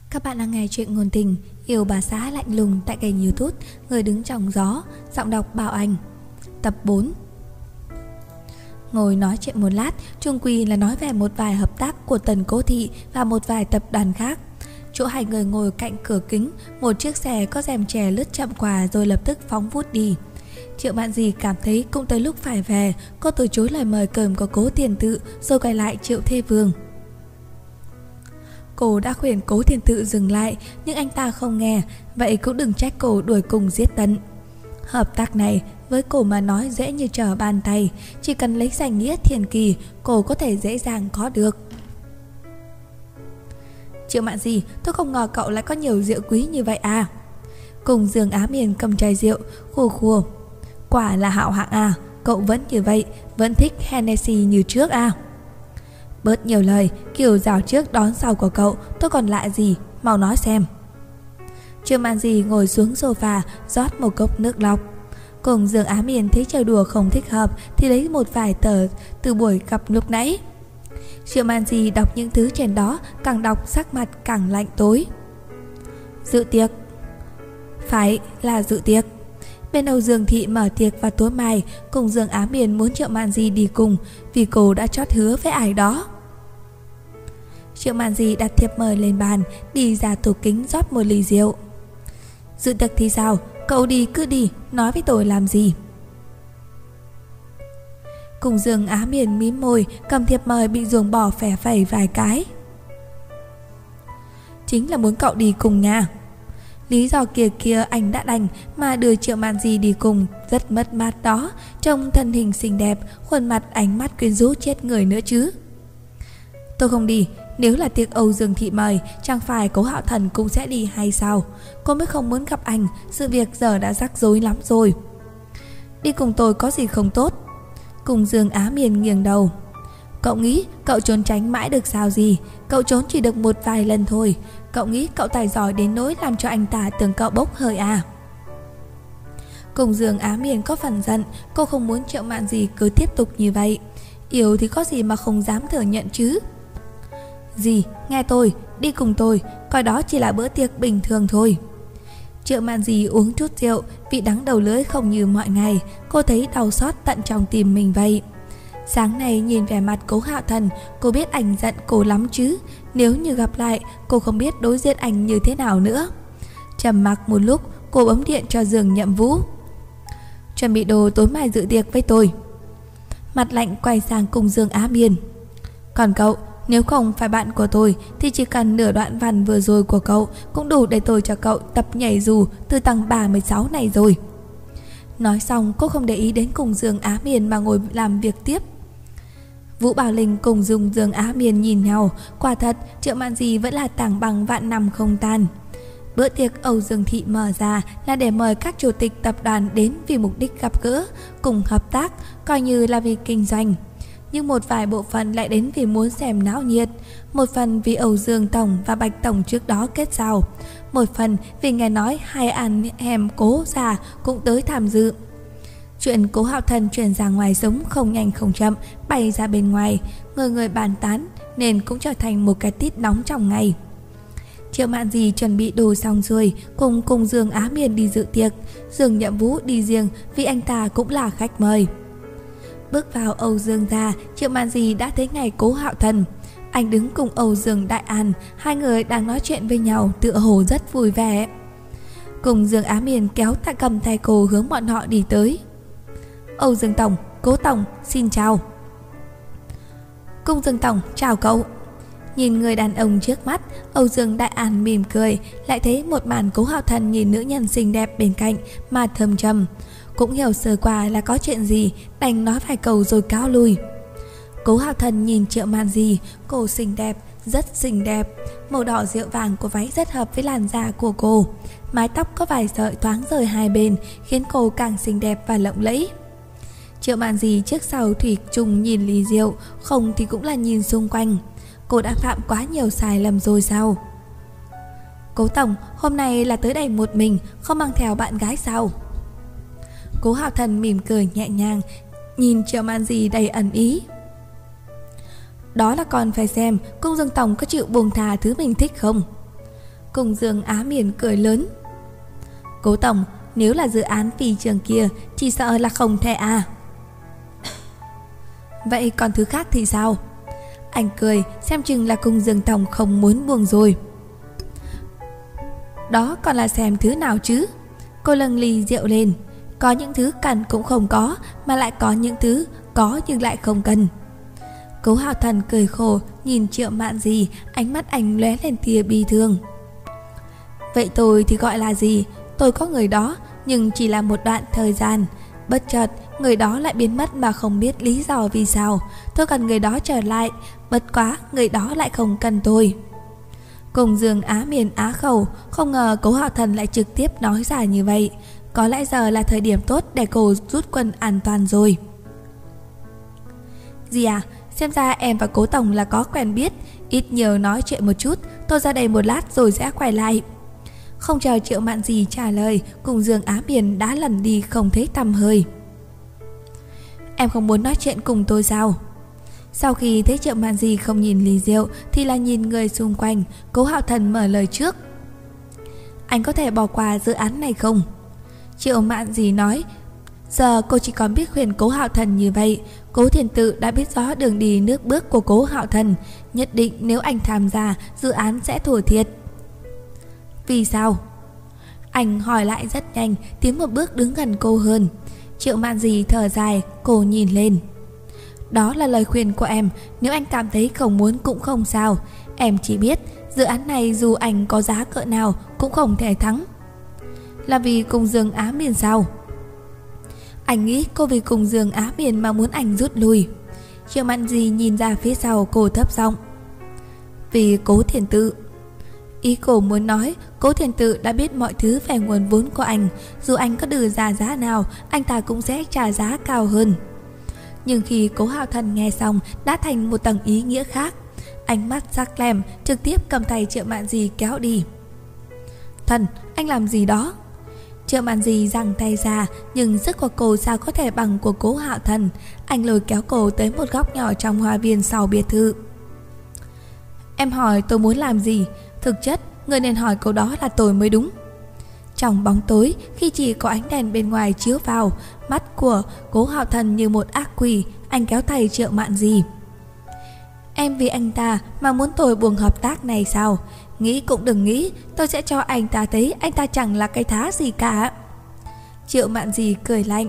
Các bạn đang nghe chuyện ngôn tình Yêu bà xã lạnh lùng tại kênh YouTube Người đứng trong gió, giọng đọc Bảo Anh. Tập 4. Ngồi nói chuyện một lát, chung quy là nói về một vài hợp tác của Tần Cố Thị và một vài tập đoàn khác. Chỗ hai người ngồi cạnh cửa kính, một chiếc xe có rèm chè lướt chậm qua rồi lập tức phóng vút đi. Triệu Mạn Dì cảm thấy cũng tới lúc phải về, cô từ chối lời mời cơm của Cố Tiền Tự rồi quay lại Triệu Thê Vương. Cô đã khuyên Cố Tiền Tự dừng lại, nhưng anh ta không nghe, vậy cũng đừng trách cô đuổi cùng giết tận. Hợp tác này với cô mà nói dễ như trở bàn tay, chỉ cần lấy danh nghĩa thiền kỳ, cô có thể dễ dàng có được. Triệu Mạn Dì, tôi không ngờ cậu lại có nhiều rượu quý như vậy à? Cùng Dương Á Miền cầm chai rượu, khua khua. Quả là hảo hạng à, cậu vẫn như vậy, vẫn thích Hennessy như trước à? Bớt nhiều lời, kiểu rào trước đón sau của cậu, tôi còn lạ gì, mau nói xem. Triệu Mạn Dì ngồi xuống sofa, rót một cốc nước lọc. Cùng Dương Á Miền thấy trò đùa không thích hợp thì lấy một vài tờ từ buổi gặp lúc nãy. Triệu Mạn Dì đọc những thứ trên đó, càng đọc sắc mặt càng lạnh tối. Dự tiệc. Phải là dự tiệc. Bên Âu Dương Thị mở tiệc vào tối mai, cùng Dương Á Miền muốn Triệu Mạn Dì đi cùng vì cô đã chót hứa với ai đó. Triệu Mạn Dì đặt thiệp mời lên bàn, đi ra tủ kính rót một ly rượu. Dự tiệc thì sao? Cậu đi cứ đi, nói với tôi làm gì? Cùng Dương Á Miền mím môi, cầm thiệp mời bị ruồng bỏ phè phẩy vài cái. Chính là muốn cậu đi cùng nha. Lý do kia anh đã đành mà đưa Triệu Mạn Dì đi cùng, rất mất mát đó, trông thân hình xinh đẹp, khuôn mặt ánh mắt quyến rũ chết người nữa chứ. Tôi không đi, nếu là tiệc Âu Dương Thị mời, chẳng phải Cố Hạo Thần cũng sẽ đi hay sao? Cô mới không muốn gặp anh, sự việc giờ đã rắc rối lắm rồi. Đi cùng tôi có gì không tốt? Cùng Dương Á Miền nghiêng đầu. Cậu nghĩ cậu trốn tránh mãi được sao gì? Cậu trốn chỉ được một vài lần thôi. Cậu nghĩ cậu tài giỏi đến nỗi làm cho anh ta tưởng cậu bốc hơi à? Cùng Dương Á Miền có phần giận, cô không muốn Triệu Mạn Dì cứ tiếp tục như vậy. Yêu thì có gì mà không dám thừa nhận chứ? Dì, nghe tôi, đi cùng tôi, coi đó chỉ là bữa tiệc bình thường thôi. Triệu Mạn Dì uống chút rượu, vị đắng đầu lưỡi không như mọi ngày, cô thấy đau xót tận trong tim mình vậy. Sáng nay nhìn vẻ mặt Cố Hạo Thần, cô biết anh giận cô lắm chứ. Nếu như gặp lại, cô không biết đối diện anh như thế nào nữa. Trầm mặc một lúc, cô bấm điện cho Dương Nhậm Vũ. Chuẩn bị đồ tối mai dự tiệc với tôi. Mặt lạnh quay sang cùng Dương Á Miền. Còn cậu, nếu không phải bạn của tôi thì chỉ cần nửa đoạn văn vừa rồi của cậu cũng đủ để tôi cho cậu tập nhảy dù từ tầng 36 này rồi. Nói xong cô không để ý đến cùng Dương Á Miền mà ngồi làm việc tiếp. Vũ Bảo Linh cùng Dương Á Miền nhìn nhau, quả thật Triệu Mạn Dì vẫn là tảng bằng vạn năm không tan. Bữa tiệc Âu Dương Thị mở ra là để mời các chủ tịch tập đoàn đến vì mục đích gặp gỡ, cùng hợp tác, coi như là vì kinh doanh. Nhưng một vài bộ phận lại đến vì muốn xem náo nhiệt, một phần vì Âu Dương Tổng và Bạch Tổng trước đó kết giao, một phần vì nghe nói hai anh em Cố già cũng tới tham dự. Chuyện Cố Hạo Thần chuyển ra ngoài sống không nhanh không chậm, bay ra bên ngoài, người bàn tán nên cũng trở thành một cái tít nóng trong ngày. Triệu Mạn Dì chuẩn bị đồ xong rồi, cùng Dương Á Miền đi dự tiệc, Dương Nhậm Vũ đi riêng vì anh ta cũng là khách mời. Bước vào Âu Dương gia, Triệu Mạn Dì đã thấy ngày Cố Hạo Thần. Anh đứng cùng Âu Dương Đại An, hai người đang nói chuyện với nhau tựa hồ rất vui vẻ. Cùng Dương Á Miền kéo tay cầm tay cô hướng bọn họ đi tới. Âu Dương Tổng, Cố Tổng, xin chào. Cung Dương Tổng, chào cậu. Nhìn người đàn ông trước mắt, Âu Dương Đại An mỉm cười, lại thấy một màn Cố Hạo Thần nhìn nữ nhân xinh đẹp bên cạnh mà thầm trầm. Cũng hiểu sơ qua là có chuyện gì, đành nói vài câu rồi cáo lui. Cố Hạo Thần nhìn Triệu Mạn Dì, cô xinh đẹp, rất xinh đẹp. Màu đỏ rượu vàng của váy rất hợp với làn da của cô. Mái tóc có vài sợi thoáng rời hai bên, khiến cô càng xinh đẹp và lộng lẫy. Triệu Mạn Dì trước sau thủy chung nhìn ly rượu, không thì cũng là nhìn xung quanh. Cô đã phạm quá nhiều sai lầm rồi sao? Cố Tổng, hôm nay là tới đây một mình, không mang theo bạn gái sao? Cố Hạo Thần mỉm cười nhẹ nhàng, nhìn Triệu Mạn Dì đầy ẩn ý. Đó là còn phải xem Cung Dương Tổng có chịu buông thà thứ mình thích không. Cùng Dương Á Miền cười lớn. Cố tổng, nếu là dự án phi trường kia, chỉ sợ là không thể à. Vậy còn thứ khác thì sao? Anh cười, xem chừng là Cùng Dương tổng không muốn buông rồi. Đó còn là xem thứ nào chứ? Cô nâng ly rượu lên. Có những thứ cần cũng không có, mà lại có những thứ có nhưng lại không cần. Cố Hạo Thần cười khổ, nhìn Triệu Mạn Gì, ánh mắt anh lóe lên tia bi thương. Vậy tôi thì gọi là gì? Tôi có người đó, nhưng chỉ là một đoạn thời gian. Bất chợt, người đó lại biến mất mà không biết lý do vì sao. Tôi cần người đó trở lại, bất quá người đó lại không cần tôi. Cùng Dương Á Miền á khẩu, không ngờ Cố Hạo Thần lại trực tiếp nói ra như vậy. Có lẽ giờ là thời điểm tốt để cô rút quân an toàn rồi. Gì à, xem ra em và Cố tổng là có quen biết. Ít nhiều nói chuyện một chút, tôi ra đây một lát rồi sẽ quay lại. Không chờ Triệu Mạn Gì trả lời, Cùng Dương Á Miền đã lần đi không thấy tăm hơi. Em không muốn nói chuyện cùng tôi sao? Sau khi thấy Triệu Mạn Gì không nhìn ly rượu thì là nhìn người xung quanh, Cố Hạo Thần mở lời trước. Anh có thể bỏ qua dự án này không? Triệu Mạn Gì nói. Giờ cô chỉ còn biết khuyên Cố Hạo Thần như vậy. Cố Thiền Tự đã biết rõ đường đi nước bước của Cố Hạo Thần, nhất định nếu anh tham gia, dự án sẽ thua thiệt. Vì sao? Anh hỏi lại rất nhanh, tiến một bước đứng gần cô hơn. Triệu Mạn Gì thở dài, cô nhìn lên. Đó là lời khuyên của em, nếu anh cảm thấy không muốn cũng không sao. Em chỉ biết dự án này dù anh có giá cỡ nào cũng không thể thắng. Là vì Cùng Dương Á Miền sao? Anh nghĩ cô vì Cùng Dương Á Miền mà muốn anh rút lui. Triệu Mạn Gì nhìn ra phía sau, cô thấp giọng. Vì Cố Thiền Tự. Ý cô muốn nói Cố Thiền Tự đã biết mọi thứ về nguồn vốn của anh. Dù anh có đưa ra giá nào, anh ta cũng sẽ trả giá cao hơn. Nhưng khi Cố Hạo Thần nghe xong đã thành một tầng ý nghĩa khác. Ánh mắt sắc lẹm, trực tiếp cầm tay Triệu Mạn Gì kéo đi. Thần, anh làm gì đó? Triệu Mạn Gì giằng tay ra, nhưng sức của cô sao có thể bằng của Cố Hạo Thần. Anh lôi kéo cô tới một góc nhỏ trong hoa viên sau biệt thự. Em hỏi tôi muốn làm gì? Thực chất, người nên hỏi câu đó là tôi mới đúng. Trong bóng tối, khi chỉ có ánh đèn bên ngoài chiếu vào, mắt của Cố Hạo Thần như một ác quỷ. Anh kéo tay Triệu Mạn Gì. Em vì anh ta mà muốn tôi buông hợp tác này sao? Nghĩ cũng đừng nghĩ, tôi sẽ cho anh ta thấy anh ta chẳng là cái thá gì cả. Triệu Mạn Gì cười lạnh.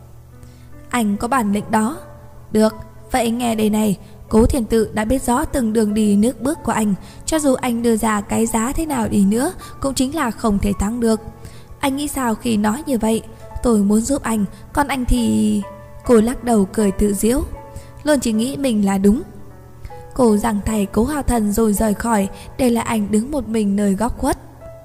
Anh có bản lĩnh đó. Được, vậy nghe đây này. Cố Thiền Tự đã biết rõ từng đường đi nước bước của anh. Cho dù anh đưa ra cái giá thế nào đi nữa, cũng chính là không thể thắng được. Anh nghĩ sao khi nói như vậy? Tôi muốn giúp anh, còn anh thì... Cô lắc đầu cười tự giễu. Luôn chỉ nghĩ mình là đúng. Cô giằng tay Cố Hạo Thần rồi rời khỏi, để lại anh đứng một mình nơi góc khuất.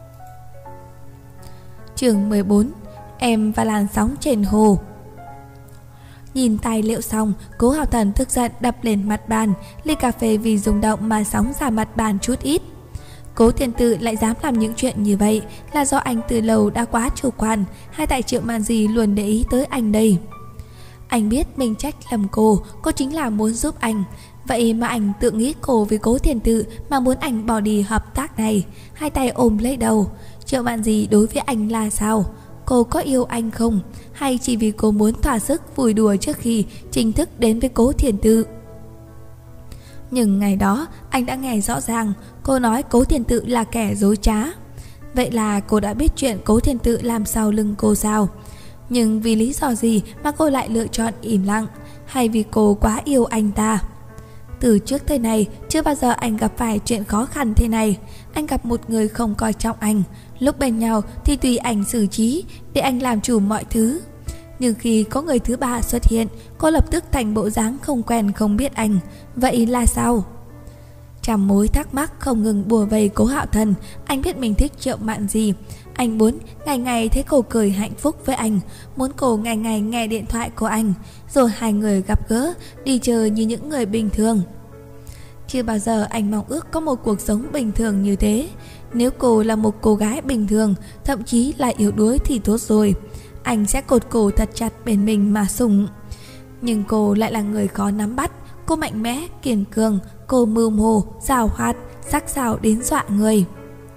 Chương 14. Em và làn sóng trên hồ. Nhìn tài liệu xong, Cố Hạo Thần tức giận đập lên mặt bàn. Ly cà phê vì rung động mà sóng ra mặt bàn chút ít. Cố Thiền Tự lại dám làm những chuyện như vậy là do anh từ lâu đã quá chủ quan, hay tại Triệu Mạn Gì luôn để ý tới anh đây? Anh biết mình trách lầm cô chính là muốn giúp anh. Vậy mà anh tự nghĩ cô vì Cố Thiền Tự mà muốn anh bỏ đi hợp tác này. Hai tay ôm lấy đầu. Triệu Mạn Gì đối với anh là sao? Cô có yêu anh không? Hay chỉ vì cô muốn thỏa sức vui đùa trước khi chính thức đến với Cố Thiền Tự? Nhưng ngày đó anh đã nghe rõ ràng cô nói Cố Thiền Tự là kẻ dối trá. Vậy là cô đã biết chuyện Cố Thiền Tự làm sau lưng cô sao? Nhưng vì lý do gì mà cô lại lựa chọn im lặng? Hay vì cô quá yêu anh ta? Từ trước tới nay chưa bao giờ anh gặp phải chuyện khó khăn thế này. Anh gặp một người không coi trọng anh. Lúc bên nhau thì tùy anh xử trí, để anh làm chủ mọi thứ. Nhưng khi có người thứ ba xuất hiện, cô lập tức thành bộ dáng không quen không biết anh. Vậy là sao? Trăm mối thắc mắc không ngừng bùa vây Cố Hạo Thần. Anh biết mình thích Triệu Mạn Gì. Anh muốn ngày ngày thấy cô cười hạnh phúc với anh, muốn cô ngày ngày nghe điện thoại của anh, rồi hai người gặp gỡ, đi chơi như những người bình thường. Chưa bao giờ anh mong ước có một cuộc sống bình thường như thế. Nếu cô là một cô gái bình thường, thậm chí là yếu đuối thì tốt rồi, anh sẽ cột cổ thật chặt bên mình mà sủng. Nhưng cô lại là người khó nắm bắt. Cô mạnh mẽ, kiên cường, cô mưu mô, giàu hoạt, sắc sảo đến dọa người.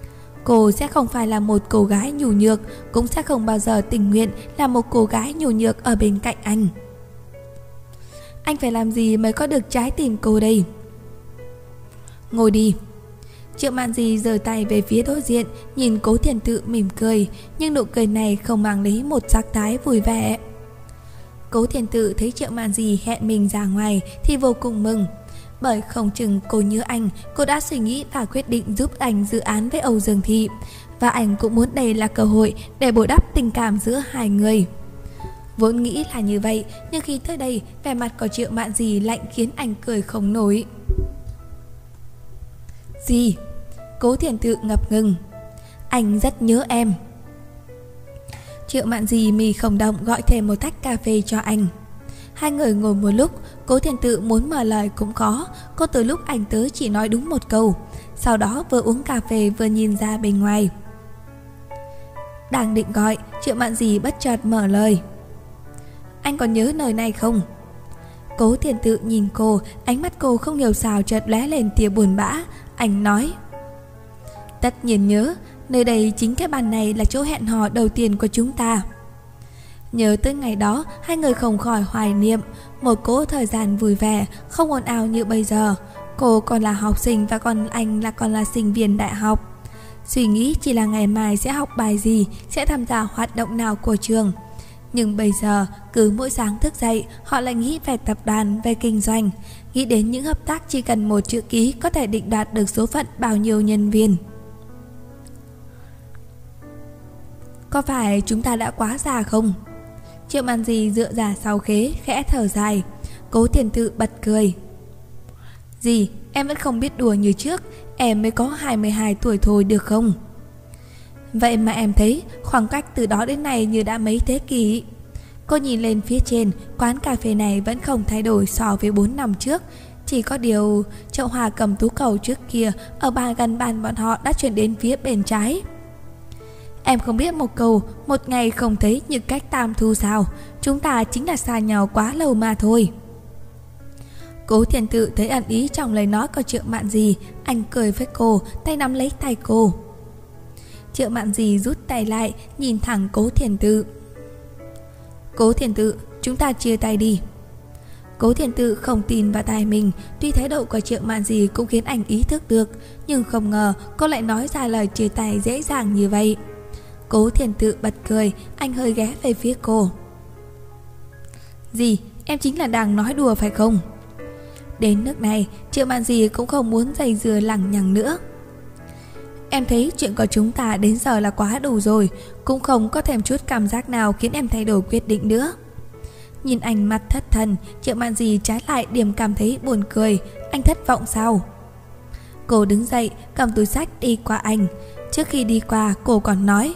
Cô sẽ không phải là một cô gái nhu nhược, cũng sẽ không bao giờ tình nguyện là một cô gái nhu nhược ở bên cạnh anh. Anh phải làm gì mới có được trái tim cô đây? Ngồi đi. Triệu Mạn Di giơ tay về phía đối diện, nhìn Cố Thiền Tự mỉm cười, nhưng nụ cười này không mang lấy một sắc thái vui vẻ. Cố Thiền Tự thấy Triệu Mạn Di hẹn mình ra ngoài thì vô cùng mừng. Bởi không chừng cô nhớ anh, cô đã suy nghĩ và quyết định giúp anh dự án với Âu Dương Thị. Và anh cũng muốn đây là cơ hội để bồi đắp tình cảm giữa hai người. Vốn nghĩ là như vậy, nhưng khi tới đây, vẻ mặt của Triệu Mạn Di lạnh khiến anh cười không nổi. Gì? Cố Thiền Tự ngập ngừng. Anh rất nhớ em. Triệu Mạn Di mì không động gọi thêm một tách cà phê cho anh. Hai người ngồi một lúc, Cố Thiền Tự muốn mở lời cũng có. Cô từ lúc anh tới chỉ nói đúng một câu, sau đó vừa uống cà phê vừa nhìn ra bên ngoài. Đang định gọi, Triệu Mạn Di bất chợt mở lời. Anh còn nhớ nơi này không? Cố Thiền Tự nhìn cô, ánh mắt cô không hiểu sao chợt lóe lên tia buồn bã. Anh nói, tất nhiên nhớ, nơi đây chính cái bàn này là chỗ hẹn hò đầu tiên của chúng ta. Nhớ tới ngày đó, hai người không khỏi hoài niệm một cỗ thời gian vui vẻ, không ồn ào như bây giờ. Cô còn là học sinh và còn anh còn là sinh viên đại học. Suy nghĩ chỉ là ngày mai sẽ học bài gì, sẽ tham gia hoạt động nào của trường. Nhưng bây giờ, cứ mỗi sáng thức dậy, họ lại nghĩ về tập đoàn, về kinh doanh, nghĩ đến những hợp tác chỉ cần một chữ ký có thể định đoạt được số phận bao nhiêu nhân viên. Có phải chúng ta đã quá già không? Triệu Mạn Di dựa ra sau ghế, khẽ thở dài. Cố Thiền Tự bật cười. Gì, em vẫn không biết đùa như trước, em mới có 22 tuổi thôi được không? Vậy mà em thấy khoảng cách từ đó đến nay như đã mấy thế kỷ. Cô nhìn lên phía trên, quán cà phê này vẫn không thay đổi so với 4 năm trước. Chỉ có điều chậu hoa cầm tú cầu trước kia ở bàn gần bàn bọn họ đã chuyển đến phía bên trái. Em không biết một câu, một ngày không thấy như cách tam thu sao. Chúng ta chính là xa nhau quá lâu mà thôi. Cố Thiền Tự thấy ẩn ý trong lời nói của Triệu Mạn Di. Anh cười với cô, tay nắm lấy tay cô. Triệu Mạn Di rút tay lại, nhìn thẳng Cố Thiền Tự. Cố Thiền Tự, chúng ta chia tay đi. Cố Thiền Tự không tin vào tai mình. Tuy thái độ của Triệu Mạn Di cũng khiến anh ý thức được, nhưng không ngờ cô lại nói ra lời chia tay dễ dàng như vậy. Cố Thiền Tự bật cười, anh hơi ghé về phía cô. Gì, em chính là đang nói đùa phải không? Đến nước này, Triệu Mạn Di cũng không muốn dây dưa lằng nhằng nữa. Em thấy chuyện của chúng ta đến giờ là quá đủ rồi, cũng không có thêm chút cảm giác nào khiến em thay đổi quyết định nữa. Nhìn anh mặt thất thần, Triệu Mạn Di trái lại điểm cảm thấy buồn cười. Anh thất vọng sao? Cô đứng dậy, cầm túi xách đi qua anh. Trước khi đi qua, cô còn nói,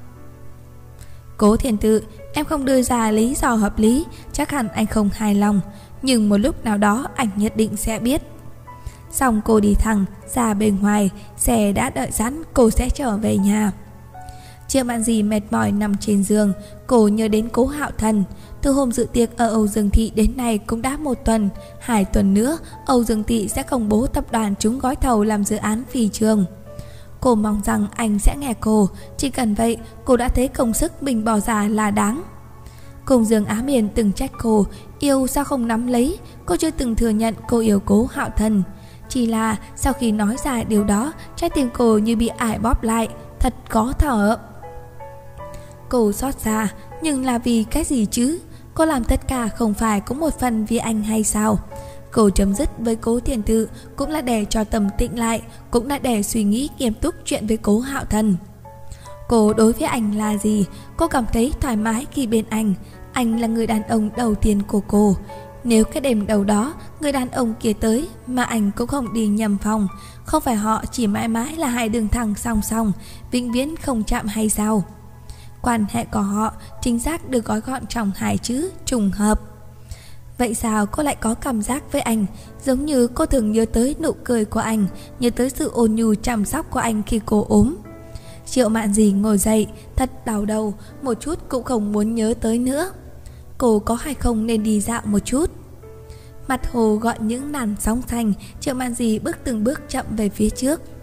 Cố Thiền Tự, em không đưa ra lý do hợp lý, chắc hẳn anh không hài lòng, nhưng một lúc nào đó anh nhất định sẽ biết. Xong cô đi thẳng ra bên ngoài, xe đã đợi sẵn, cô sẽ trở về nhà. Triệu Mạn Di mệt mỏi nằm trên giường, cô nhớ đến Cố Hạo Thần. Từ hôm dự tiệc ở Âu Dương Thị đến nay cũng đã 1 tuần, 2 tuần nữa Âu Dương Thị sẽ công bố tập đoàn trúng gói thầu làm dự án phi trường. Cô mong rằng anh sẽ nghe cô, chỉ cần vậy cô đã thấy công sức mình bỏ ra là đáng. Cùng Dương Á Miền từng trách cô, yêu sao không nắm lấy, cô chưa từng thừa nhận cô yêu Cố Hạo Thần. Chỉ là sau khi nói ra điều đó, trái tim cô như bị ải bóp lại, thật khó thở. Cô xót xa, nhưng là vì cái gì chứ? Cô làm tất cả không phải cũng một phần vì anh hay sao? Cô chấm dứt với Cố Thiền Tự cũng là để cho tâm tĩnh lại, cũng là để suy nghĩ nghiêm túc chuyện với Cố Hạo Thần. Cô đối với anh là gì? Cô cảm thấy thoải mái khi bên anh. Anh là người đàn ông đầu tiên của cô. Nếu cái đêm đầu đó người đàn ông kia tới mà anh cũng không đi nhầm phòng, không phải họ chỉ mãi mãi là hai đường thẳng song song, vĩnh viễn không chạm hay sao? Quan hệ của họ chính xác được gói gọn trong 2 chữ trùng hợp. Vậy sao cô lại có cảm giác với anh giống như cô thường nhớ tới nụ cười của anh, nhớ tới sự ôn nhu chăm sóc của anh khi cô ốm? Triệu Mạn Di ngồi dậy, thật đau đầu, một chút cũng không muốn nhớ tới nữa. Cô có hay không nên đi dạo một chút? Mặt hồ gọi những làn sóng xanh, Triệu Mạn Di bước từng bước chậm về phía trước.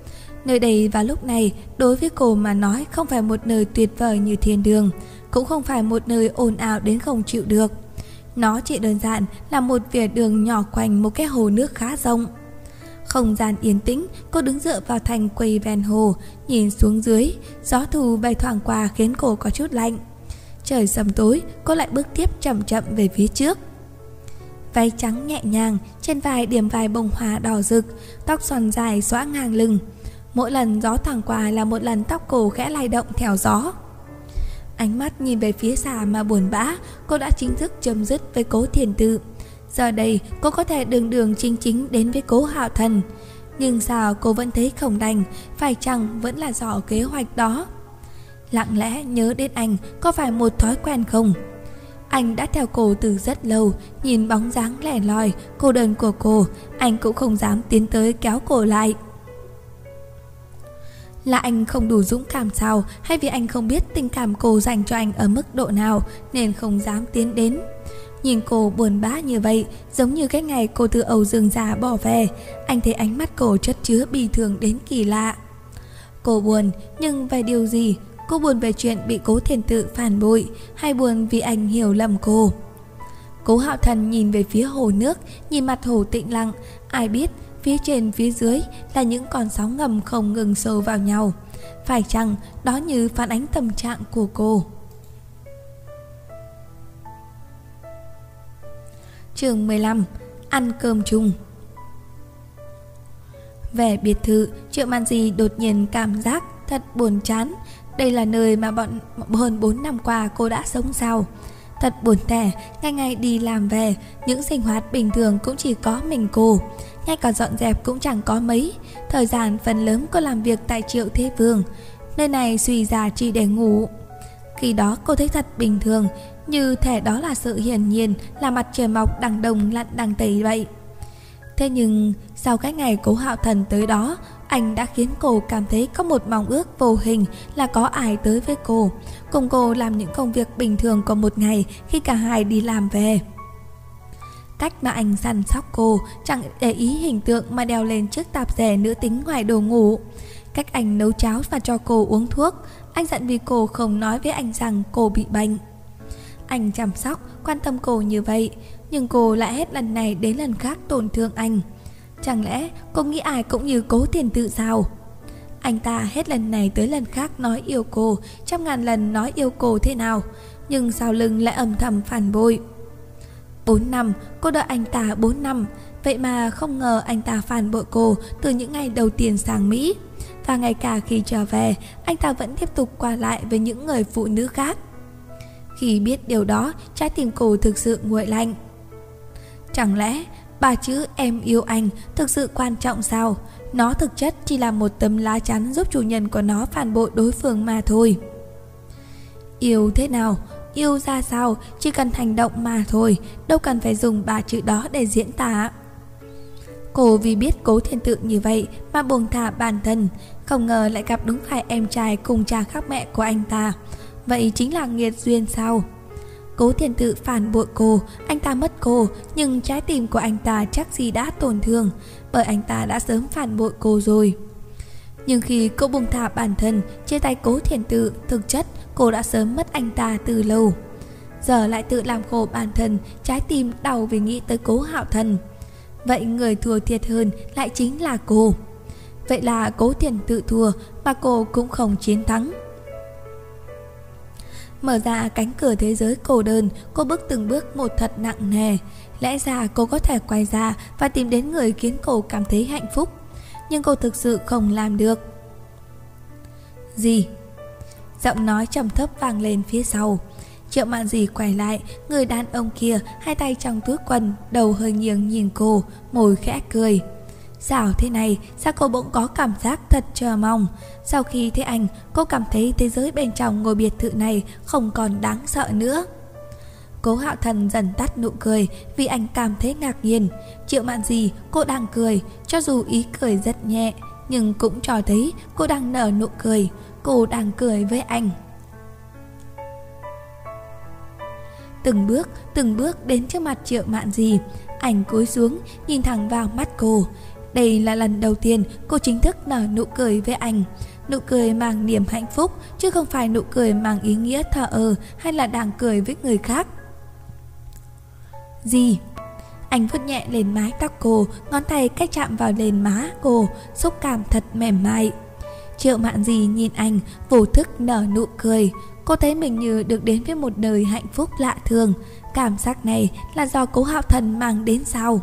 Nơi đây vào lúc này đối với cô mà nói không phải một nơi tuyệt vời như thiên đường, cũng không phải một nơi ồn ào đến không chịu được. Nó chỉ đơn giản là một vỉa đường nhỏ quanh một cái hồ nước khá rộng. Không gian yên tĩnh, cô đứng dựa vào thành quầy ven hồ, nhìn xuống dưới, gió thu bay thoảng qua khiến cô có chút lạnh. Trời sầm tối, cô lại bước tiếp chậm chậm về phía trước. Váy trắng nhẹ nhàng, trên vai điểm vài bông hoa đỏ rực, tóc xoăn dài xõa ngang lưng. Mỗi lần gió thoảng qua là một lần tóc cô khẽ lay động theo gió. Ánh mắt nhìn về phía xa mà buồn bã, cô đã chính thức chấm dứt với Cố Thiền Tự. Giờ đây cô có thể đường đường chính chính đến với Cố Hạo Thần. Nhưng sao cô vẫn thấy không đành, phải chăng vẫn là do kế hoạch đó? Lặng lẽ nhớ đến anh có phải một thói quen không? Anh đã theo cô từ rất lâu, nhìn bóng dáng lẻ loi, cô đơn của cô, anh cũng không dám tiến tới kéo cô lại. Là anh không đủ dũng cảm sao, hay vì anh không biết tình cảm cô dành cho anh ở mức độ nào nên không dám tiến đến? Nhìn cô buồn bã như vậy, giống như cái ngày cô từ Âu Dương gia bỏ về, anh thấy ánh mắt cô chất chứa bi thương đến kỳ lạ. Cô buồn, nhưng về điều gì? Cô buồn về chuyện bị Cố Thiền Tự phản bội, hay buồn vì anh hiểu lầm cô? Cố Hạo Thần nhìn về phía hồ nước, nhìn mặt hồ tĩnh lặng, ai biết phía trên phía dưới là những con sóng ngầm không ngừng xô vào nhau. Phải chăng đó như phản ánh tâm trạng của cô? Chương 15. Ăn cơm chung. Về biệt thự, Triệu Mạn Di đột nhiên cảm giác thật buồn chán. Đây là nơi mà hơn 4 năm qua cô đã sống sao? Thật buồn tẻ, ngày ngày đi làm về, những sinh hoạt bình thường cũng chỉ có mình cô. Ngay cả dọn dẹp cũng chẳng có mấy. Thời gian phần lớn cô làm việc tại Triệu Thế Vương. Nơi này suy ra chỉ để ngủ. Khi đó cô thấy thật bình thường, như thể đó là sự hiển nhiên, là mặt trời mọc đằng đông lặn đằng tây vậy. Thế nhưng sau cái ngày Cố Hạo Thần tới đó, anh đã khiến cô cảm thấy có một mong ước vô hình là có ai tới với cô, cùng cô làm những công việc bình thường của một ngày khi cả hai đi làm về. Cách mà anh săn sóc cô, chẳng để ý hình tượng mà đeo lên chiếc tạp dề nữ tính ngoài đồ ngủ. Cách anh nấu cháo và cho cô uống thuốc. Anh giận vì cô không nói với anh rằng cô bị bệnh. Anh chăm sóc, quan tâm cô như vậy, nhưng cô lại hết lần này đến lần khác tổn thương anh. Chẳng lẽ cô nghĩ ai cũng như Cố Thiền Tự sao? Anh ta hết lần này tới lần khác nói yêu cô, trăm ngàn lần nói yêu cô thế nào, nhưng sau lưng lại âm thầm phản bội. 4 năm, cô đợi anh ta 4 năm, vậy mà không ngờ anh ta phản bội cô từ những ngày đầu tiên sang Mỹ. Và ngay cả khi trở về, anh ta vẫn tiếp tục qua lại với những người phụ nữ khác. Khi biết điều đó, trái tim cô thực sự nguội lạnh. Chẳng lẽ ba chữ em yêu anh thực sự quan trọng sao? Nó thực chất chỉ là một tấm lá chắn giúp chủ nhân của nó phản bội đối phương mà thôi. Yêu thế nào? Yêu ra sao? Chỉ cần hành động mà thôi, đâu cần phải dùng ba chữ đó để diễn tả. Cô vì biết Cố Thiền Tự như vậy mà buông thả bản thân, không ngờ lại gặp đúng phải em trai cùng cha khác mẹ của anh ta. Vậy chính là nghiệt duyên sao? Cố Thiền Tự phản bội cô, anh ta mất cô, nhưng trái tim của anh ta chắc gì đã tổn thương, bởi anh ta đã sớm phản bội cô rồi. Nhưng khi cô buông thả bản thân, chia tay Cố Thiền Tự, thực chất cô đã sớm mất anh ta từ lâu. Giờ lại tự làm khổ bản thân, trái tim đau vì nghĩ tới Cố Hạo Thần. Vậy người thua thiệt hơn lại chính là cô. Vậy là Cố Thiền Tự thua mà cô cũng không chiến thắng. Mở ra cánh cửa thế giới cô đơn, cô bước từng bước một thật nặng nề. Lẽ ra cô có thể quay ra và tìm đến người khiến cô cảm thấy hạnh phúc, nhưng cô thực sự không làm được. Gì? Giọng nói trầm thấp vang lên phía sau. Triệu Mạn Di quay lại, người đàn ông kia hai tay trong túi quần, đầu hơi nghiêng nhìn cô, môi khẽ cười. Sao thế này? Sao cô bỗng có cảm giác thật chờ mong? Sau khi thấy anh, cô cảm thấy thế giới bên trong ngôi biệt thự này không còn đáng sợ nữa. Cố Hạo Thần dần tắt nụ cười vì anh cảm thấy ngạc nhiên. Triệu Mạn Di, cô đang cười, cho dù ý cười rất nhẹ, nhưng cũng cho thấy cô đang nở nụ cười. Cô đang cười với anh. Từng bước đến trước mặt Triệu Mạn Di. Anh cúi xuống, nhìn thẳng vào mắt cô. Đây là lần đầu tiên cô chính thức nở nụ cười với anh. Nụ cười mang niềm hạnh phúc, chứ không phải nụ cười mang ý nghĩa thờ ơ hay là đang cười với người khác. Gì? Anh vuốt nhẹ lên mái tóc cô, ngón tay cách chạm vào lên má cô, xúc cảm thật mềm mại. Triệu Mạn Gì nhìn anh, vô thức nở nụ cười. Cô thấy mình như được đến với một đời hạnh phúc lạ thường. Cảm giác này là do Cố Hạo Thần mang đến sao?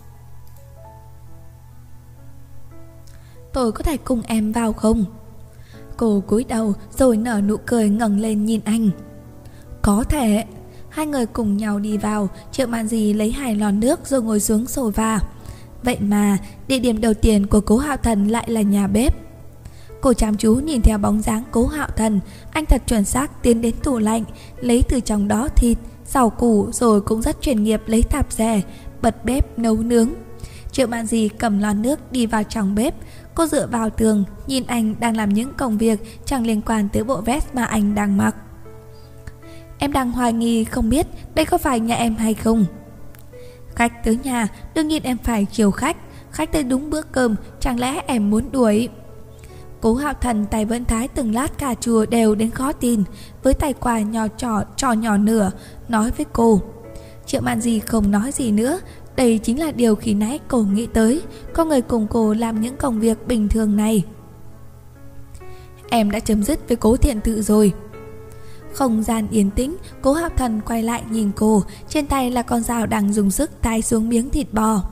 Tôi có thể cùng em vào không? Cô cúi đầu rồi nở nụ cười ngẩng lên nhìn anh. Có thể. Hai người cùng nhau đi vào. Triệu Mạn Gì lấy 2 lon nước rồi ngồi xuống sofa. Vậy mà địa điểm đầu tiên của Cố Hạo Thần lại là nhà bếp. Cô chăm chú nhìn theo bóng dáng Cố Hạo Thần. Anh thật chuẩn xác tiến đến tủ lạnh, lấy từ trong đó thịt, rau củ, rồi cũng rất chuyên nghiệp lấy tạp dề, bật bếp nấu nướng. Triệu Mạn Gì cầm lon nước đi vào trong bếp. Cô dựa vào tường, nhìn anh đang làm những công việc chẳng liên quan tới bộ vest mà anh đang mặc. Em đang hoài nghi không biết đây có phải nhà em hay không. Khách tới nhà, đương nhiên em phải chiều khách. Khách tới đúng bữa cơm, chẳng lẽ em muốn đuổi? Cố Hạo Thần tay vẫn thái từng lát cà chua đều đến khó tin, với tay quà nhỏ trò nhỏ nửa, nói với cô. Triệu Mạn Gì không nói gì nữa. Đây chính là điều khi nãy cô nghĩ tới, có người cùng cô làm những công việc bình thường này. Em đã chấm dứt với Cố Thiện Tự rồi. Không gian yên tĩnh, Cố Hạo Thần quay lại nhìn cô, trên tay là con dao đang dùng sức thái xuống miếng thịt bò.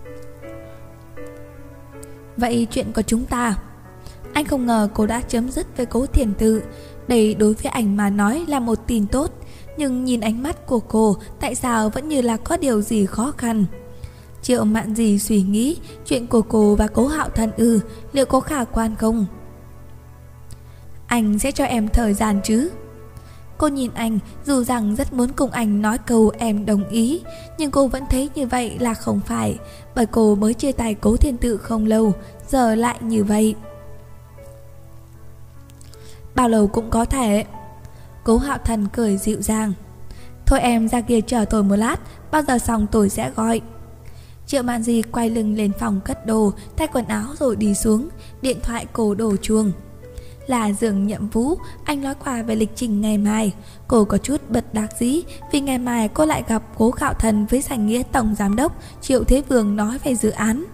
Vậy chuyện của chúng ta? Anh không ngờ cô đã chấm dứt với Cố Thiện Tự. Đây đối với anh mà nói là một tin tốt, nhưng nhìn ánh mắt của cô, tại sao vẫn như là có điều gì khó khăn? Triệu Mạn Gì suy nghĩ, chuyện của cô và Cố Hạo Thần liệu có khả quan không? Anh sẽ cho em thời gian chứ? Cô nhìn anh, dù rằng rất muốn cùng anh nói câu em đồng ý, nhưng cô vẫn thấy như vậy là không phải, bởi cô mới chia tay Cố Thiên Tự không lâu, giờ lại như vậy. Bao lâu cũng có thể. Cố Hạo Thần cười dịu dàng. Thôi em ra kia chờ tôi một lát, bao giờ xong tôi sẽ gọi. Triệu Mạn Gì quay lưng lên phòng cất đồ, thay quần áo rồi đi xuống. Điện thoại cô đổ chuông. Là Dương Nhậm Vũ. Anh nói qua về lịch trình ngày mai. Cô có chút bật đắc dĩ vì ngày mai cô lại gặp Cố Hạo Thần với danh nghĩa tổng giám đốc Triệu Thế Vương nói về dự án.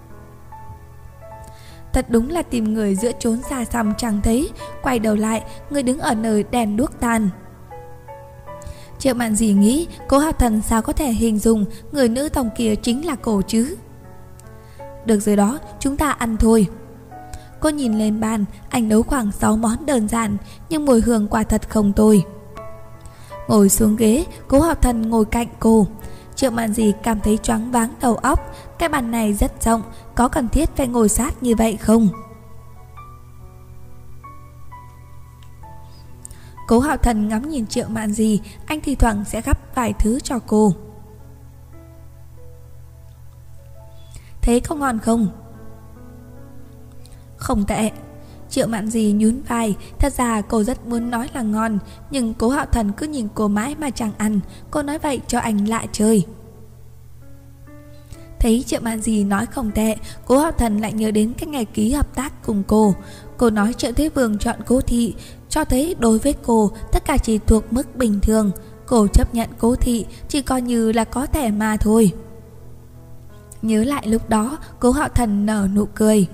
Thật đúng là tìm người giữa chốn xa xăm chẳng thấy. Quay đầu lại, người đứng ở nơi đèn đuốc tàn. Triệu Mạn Gì nghĩ Cố Hạo Thần sao có thể hình dung người nữ tổng kia chính là cô chứ. Được rồi đó, chúng ta ăn thôi. Cô nhìn lên bàn, anh nấu khoảng 6 món đơn giản, nhưng mùi hương quả thật không tồi. Ngồi xuống ghế, Cố Hạo Thần ngồi cạnh cô. Triệu Mạn Gì cảm thấy choáng váng đầu óc. Cái bàn này rất rộng, có cần thiết phải ngồi sát như vậy không? Cố Hạo Thần ngắm nhìn Triệu Mạn Gì, anh thì thoảng sẽ gắp vài thứ cho cô. Thế có ngon không? Không tệ. Triệu Mạn Gì nhún vai. Thật ra cô rất muốn nói là ngon, nhưng Cố Hạo Thần cứ nhìn cô mãi mà chẳng ăn. Cô nói vậy cho anh lạ chơi. Thấy Triệu Mạn Gì nói không tệ, Cố Hạo Thần lại nhớ đến cái ngày ký hợp tác cùng cô. Cô nói Triệu Thế Vương chọn Cố Thị, cho thấy đối với cô tất cả chỉ thuộc mức bình thường. Cô chấp nhận Cố Thị chỉ coi như là có thể mà thôi. Nhớ lại lúc đó, Cố Hạo Thần nở nụ cười.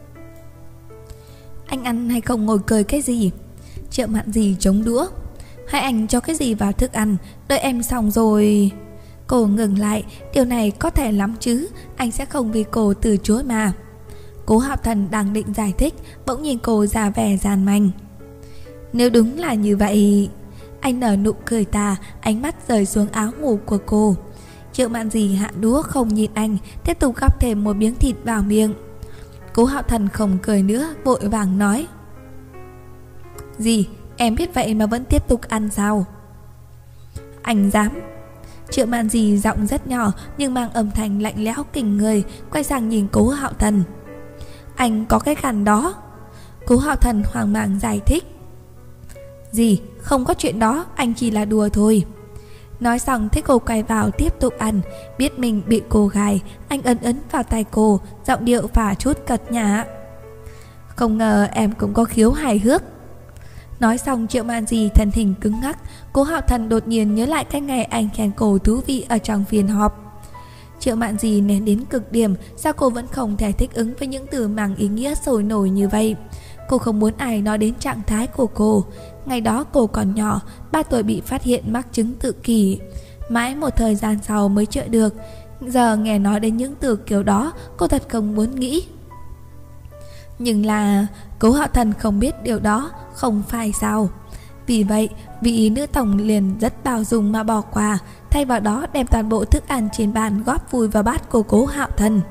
Anh ăn hay không ngồi cười cái gì? Triệu Mạn Gì chống đũa. Hay anh cho cái gì vào thức ăn, đợi em xong rồi. Cô ngừng lại, điều này có thể lắm chứ, anh sẽ không vì cô từ chối mà. Cố Hạo Thần đang định giải thích, bỗng nhìn cô ra vẻ gian manh. Nếu đúng là như vậy. Anh nở nụ cười tà, ánh mắt rời xuống áo ngủ của cô. Triệu Mạn Gì hạ đũa không nhìn anh, tiếp tục gắp thêm một miếng thịt vào miệng. Cố Hạo Thần không cười nữa, vội vàng nói. Gì, em biết vậy mà vẫn tiếp tục ăn sao? Anh dám. Triệu Mạn Gì giọng rất nhỏ nhưng mang âm thanh lạnh lẽo kinh người, quay sang nhìn Cố Hạo Thần. Anh có cái khăn đó. Cố Hạo Thần hoang mang giải thích. Gì, không có chuyện đó, anh chỉ là đùa thôi. Nói xong thấy cô quay vào tiếp tục ăn. Biết mình bị cô gài, anh ấn ấn vào tay cô, giọng điệu phả chút cợt nhả. Không ngờ em cũng có khiếu hài hước. Nói xong Triệu Mạn Dì thân hình cứng ngắc. Cố Hạo Thần đột nhiên nhớ lại cái ngày anh khen cô thú vị ở trong phiên họp. Triệu Mạn Dì nén đến cực điểm. Sao cô vẫn không thể thích ứng với những từ mang ý nghĩa sôi nổi như vậy? Cô không muốn ai nói đến trạng thái của cô. Ngày đó cô còn nhỏ, 3 tuổi bị phát hiện mắc chứng tự kỷ. Mãi một thời gian sau mới chữa được. Giờ nghe nói đến những từ kiểu đó, cô thật không muốn nghĩ. Nhưng là Cố Hạo Thần không biết điều đó, không phải sao? Vì vậy, vị nữ tổng liền rất bao dung mà bỏ qua, thay vào đó đem toàn bộ thức ăn trên bàn góp vùi vào bát của Cố Hạo Thần.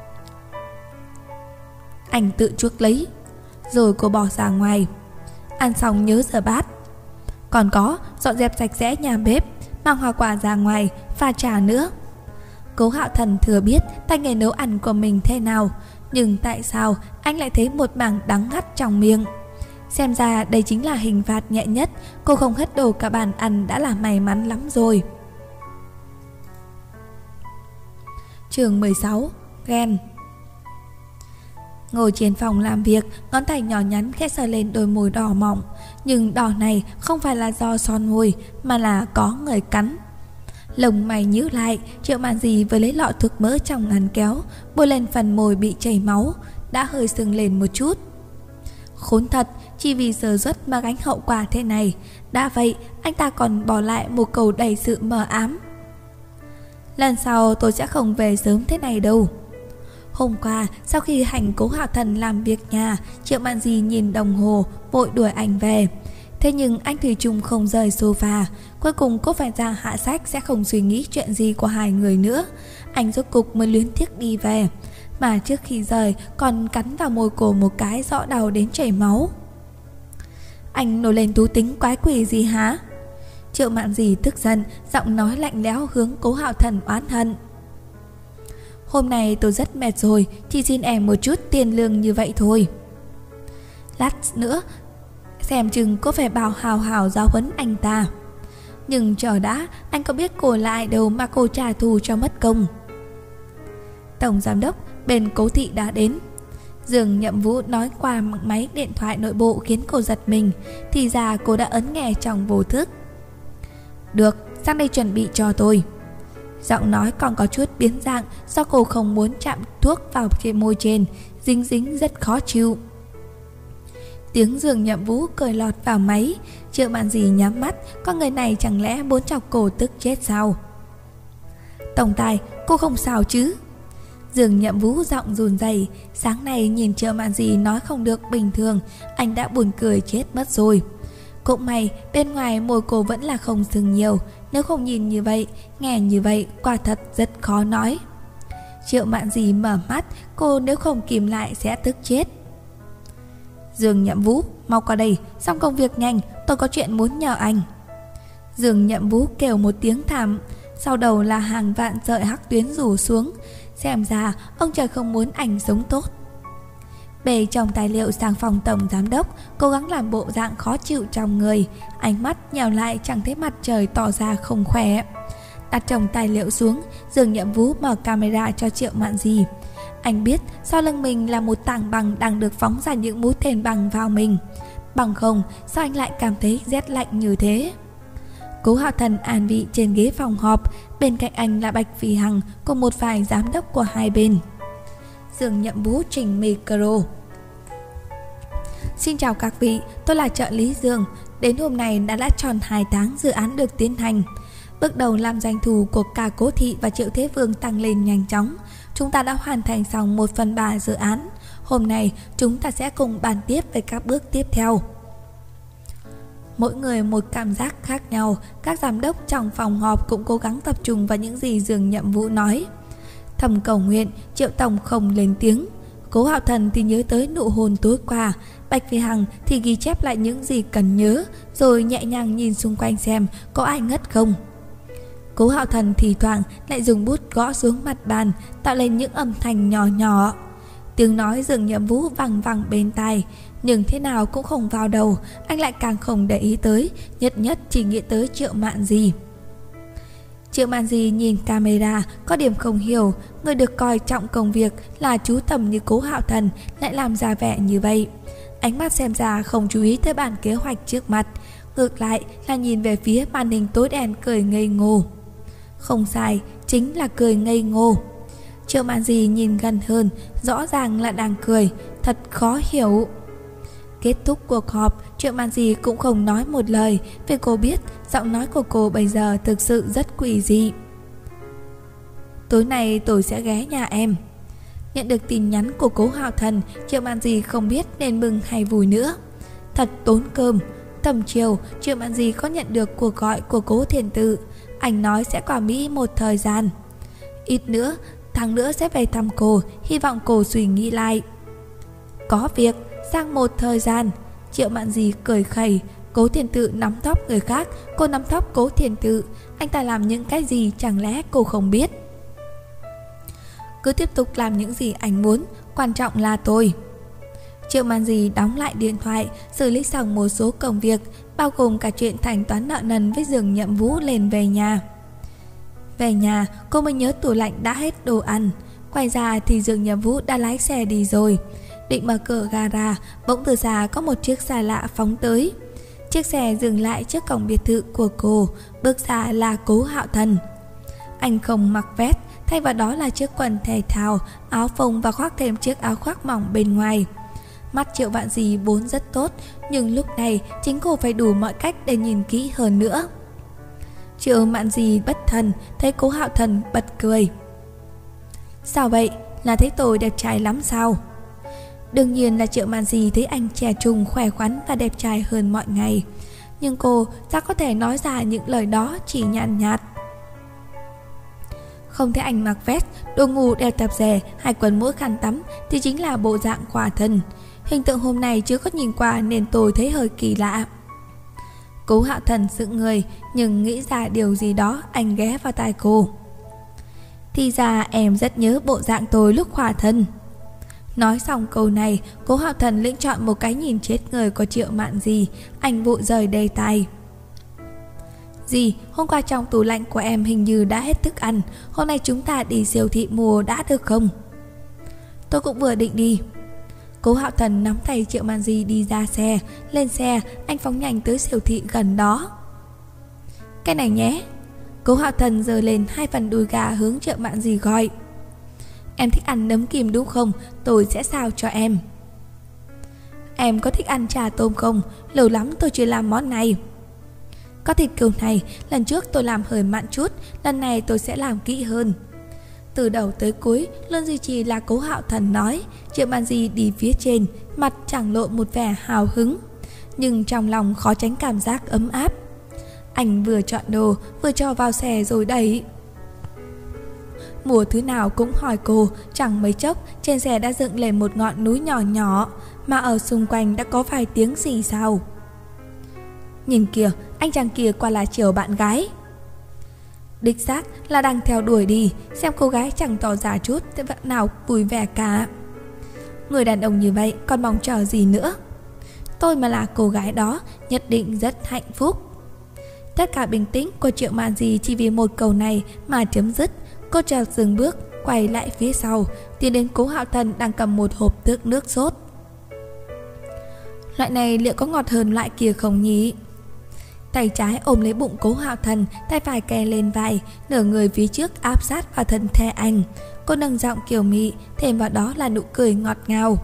Anh tự chuốc lấy, rồi cô bỏ ra ngoài. Ăn xong nhớ rửa bát. Còn có, dọn dẹp sạch sẽ nhà bếp, mang hoa quả ra ngoài, pha trà nữa. Cố Hạo Thần thừa biết tay nghề nấu ăn của mình thế nào, nhưng tại sao anh lại thấy một mảng đắng ngắt trong miệng? Xem ra đây chính là hình phạt nhẹ nhất. Cô không hất đồ cả bàn ăn đã là may mắn lắm rồi. Chương 16. Ghen. Ngồi trên phòng làm việc, ngón tay nhỏ nhắn khẽ sờ lên đôi môi đỏ mọng. Nhưng đỏ này không phải là do son môi, mà là có người cắn. Lông mày nhíu lại, Triệu Mạn Dì vừa lấy lọ thuốc mỡ trong ngăn kéo, bôi lên phần môi bị chảy máu, đã hơi sưng lên một chút. Khốn thật, chỉ vì sơ suất mà gánh hậu quả thế này. Đã vậy, anh ta còn bỏ lại một câu đầy sự mờ ám. Lần sau tôi sẽ không về sớm thế này đâu. Hôm qua, sau khi hành Cố Hạo Thần làm việc nhà, Triệu Mạn Dì nhìn đồng hồ, vội đuổi anh về. Thế nhưng anh thủy chung không rời sofa. Cuối cùng cô phải ra hạ sách sẽ không suy nghĩ chuyện gì của hai người nữa. Anh rốt cục mới luyến tiếc đi về. Mà trước khi rời còn cắn vào môi cô một cái rõ đau đến chảy máu. Anh nổi lên thú tính quái quỷ gì hả? Triệu Mạn Dì tức giận, giọng nói lạnh lẽo hướng Cố Hạo Thần oán hận. Hôm nay tôi rất mệt rồi, chỉ xin em một chút tiền lương như vậy thôi. Lát nữa xem chừng có phải bảo hào hào giáo huấn anh ta. Nhưng chờ đã, anh có biết cô là ai đâu mà cô trả thù cho mất công. Tổng giám đốc bên Cố thị đã đến. Dương Nhậm Vũ nói qua máy điện thoại nội bộ khiến cô giật mình. Thì ra cô đã ấn nghe trong vô thức. Được, sang đây chuẩn bị cho tôi. Giọng nói còn có chút biến dạng do cô không muốn chạm thuốc vào trên môi trên, dính dính rất khó chịu. Tiếng Dương Nhậm Vũ cười lọt vào máy. Triệu Mạn Dì nhắm mắt, con người này chẳng lẽ muốn chọc cô tức chết sao? Tổng tài, cô không sao chứ? Dương Nhậm Vũ giọng run rẩy. Sáng nay nhìn Triệu Mạn Dì nói không được bình thường, anh đã buồn cười chết mất rồi. Cũng may bên ngoài môi cô vẫn là không sưng nhiều. Nếu không nhìn như vậy, nghe như vậy, quả thật rất khó nói. Triệu Mạn Dì mở mắt, cô nếu không kìm lại sẽ tức chết. Dương Nhậm Vũ, mau qua đây, xong công việc nhanh, tôi có chuyện muốn nhờ anh. Dương Nhậm Vũ kêu một tiếng thảm, sau đầu là hàng vạn sợi hắc tuyến rủ xuống. Xem ra ông trời không muốn anh sống tốt. Bề trong tài liệu sang phòng tổng giám đốc, cố gắng làm bộ dạng khó chịu trong người, ánh mắt nhào lại chẳng thấy mặt trời tỏ ra không khỏe. Đặt chồng tài liệu xuống, Dương Nhậm Vũ mở camera cho Triệu Mạn Dì. Anh biết sau lưng mình là một tảng băng đang được phóng ra những mũi tên băng vào mình. Bằng không, sao anh lại cảm thấy rét lạnh như thế? Cố Hạo Thần an vị trên ghế phòng họp, bên cạnh anh là Bạch Phi Hằng cùng một vài giám đốc của hai bên. Dương Nhậm Vũ chỉnh micro. Xin chào các vị, tôi là trợ lý Dương. Đến hôm nay đã tròn 2 tháng dự án được tiến hành. Bước đầu làm doanh thu của cả Cố thị và Triệu Thế Vương tăng lên nhanh chóng. Chúng ta đã hoàn thành xong 1/3 dự án. Hôm nay chúng ta sẽ cùng bàn tiếp về các bước tiếp theo. Mỗi người một cảm giác khác nhau. Các giám đốc trong phòng họp cũng cố gắng tập trung vào những gì Dương Nhậm Vũ nói. Thầm cầu nguyện, Triệu tổng không lên tiếng. Cố Hạo Thần thì nhớ tới nụ hôn tối qua. Bạch Phi Hằng thì ghi chép lại những gì cần nhớ, rồi nhẹ nhàng nhìn xung quanh xem có ai ngất không. Cố Hạo Thần thì thoảng lại dùng bút gõ xuống mặt bàn, tạo lên những âm thanh nhỏ nhỏ. Tiếng nói Dương Nhậm Vũ vang vang bên tai, nhưng thế nào cũng không vào đầu. Anh lại càng không để ý tới, nhất nhất chỉ nghĩ tới Triệu Mạn Dì. Triệu Mạn Di nhìn camera, có điểm không hiểu, người được coi trọng công việc là chú tầm như Cố Hạo Thần lại làm ra vẻ như vậy. Ánh mắt xem ra không chú ý tới bản kế hoạch trước mặt, ngược lại là nhìn về phía màn hình tối đen cười ngây ngô. Không sai, chính là cười ngây ngô. Triệu Mạn Di nhìn gần hơn, rõ ràng là đang cười, thật khó hiểu. Kết thúc cuộc họp, Triệu Mạn Di cũng không nói một lời, vì cô biết giọng nói của cô bây giờ thực sự rất quỷ dị. Tối nay tôi sẽ ghé nhà em. Nhận được tin nhắn của Cố Hạo Thần, Triệu Mạn Di không biết nên mừng hay vui nữa. Thật tốn cơm. Tầm chiều, Triệu Mạn Di có nhận được cuộc gọi của Cố Thiền Tự. Anh nói sẽ qua Mỹ một thời gian. Ít nữa, tháng nữa sẽ về thăm cô, hy vọng cô suy nghĩ lại. Có việc, sang một thời gian. Triệu Mạn Di cười khẩy. Cố Thiền Tự nắm tóc người khác, cô nắm tóc Cố Thiền Tự. Anh ta làm những cái gì chẳng lẽ cô không biết? Cứ tiếp tục làm những gì anh muốn, quan trọng là tôi. Triệu Mạn Di đóng lại điện thoại, xử lý xong một số công việc, bao gồm cả chuyện thanh toán nợ nần với Dương Nhậm Vũ lên về nhà. Về nhà, cô mới nhớ tủ lạnh đã hết đồ ăn. Quay ra thì Dương Nhậm Vũ đã lái xe đi rồi. Định mở cửa gara, bỗng từ xa có một chiếc xe lạ phóng tới. Chiếc xe dừng lại trước cổng biệt thự của cô, bước ra là Cố Hạo Thần. Anh không mặc vest, thay vào đó là chiếc quần thể thao, áo phông và khoác thêm chiếc áo khoác mỏng bên ngoài. Mắt Triệu Mạn Di vốn rất tốt, nhưng lúc này chính cô phải đủ mọi cách để nhìn kỹ hơn nữa. Triệu Mạn Di bất thần, thấy Cố Hạo Thần bật cười. Sao vậy? Là thấy tôi đẹp trai lắm sao? Đương nhiên là Triệu Mạn Di thấy anh trẻ trung, khỏe khoắn và đẹp trai hơn mọi ngày. Nhưng cô sao có thể nói ra những lời đó chỉ nhàn nhạt. Không thấy anh mặc vest, đồ ngủ, đeo tạp dề, hai quần mũi khăn tắm thì chính là bộ dạng khỏa thân. Hình tượng hôm nay chưa có nhìn qua nên tôi thấy hơi kỳ lạ. Cố Hạo Thần sững người, nhưng nghĩ ra điều gì đó, anh ghé vào tai cô. Thì ra em rất nhớ bộ dạng tôi lúc khỏa thân. Nói xong câu này, Cố Hạo Thần lĩnh chọn một cái nhìn chết người của Triệu Mạn Di. Anh vội rời đề tài. Dì, hôm qua trong tủ lạnh của em hình như đã hết thức ăn. Hôm nay chúng ta đi siêu thị mua đã được không? Tôi cũng vừa định đi. Cố Hạo Thần nắm tay Triệu Mạn Di đi ra xe. Lên xe, anh phóng nhanh tới siêu thị gần đó. Cái này nhé. Cố Hạo Thần giơ lên hai phần đùi gà hướng Triệu Mạn Di gọi. Em thích ăn nấm kim đúng không? Tôi sẽ xào cho em. Em có thích ăn chả tôm không? Lâu lắm tôi chưa làm món này. Có thịt cừu này, lần trước tôi làm hơi mặn chút, lần này tôi sẽ làm kỹ hơn. Từ đầu tới cuối, luôn duy trì là Cố Hạo Thần nói. Triệu Mạn Di đi phía trên, mặt chẳng lộ một vẻ hào hứng, nhưng trong lòng khó tránh cảm giác ấm áp. Anh vừa chọn đồ, vừa cho vào xe rồi đẩy. Mùa thứ nào cũng hỏi cô, chẳng mấy chốc trên xe đã dựng lên một ngọn núi nhỏ nhỏ, mà ở xung quanh đã có vài tiếng xì xào. Nhìn kìa, anh chàng kia quả là chiều bạn gái. Đích xác là đang theo đuổi đi, xem cô gái chẳng tỏ ra chút nào vui vẻ cả. Người đàn ông như vậy còn mong chờ gì nữa? Tôi mà là cô gái đó, nhất định rất hạnh phúc. Tất cả bình tĩnh của Triệu Mạn Di chỉ vì một câu này mà chấm dứt. Cô chợt dừng bước, quay lại phía sau, tiến đến Cố Hạo Thần đang cầm một hộp tước nước sốt. Loại này liệu có ngọt hơn loại kia không nhỉ? Tay trái ôm lấy bụng Cố Hạo Thần, tay phải kè lên vai, nửa người phía trước áp sát vào thân thể anh. Cô nâng giọng kiều mị, thêm vào đó là nụ cười ngọt ngào.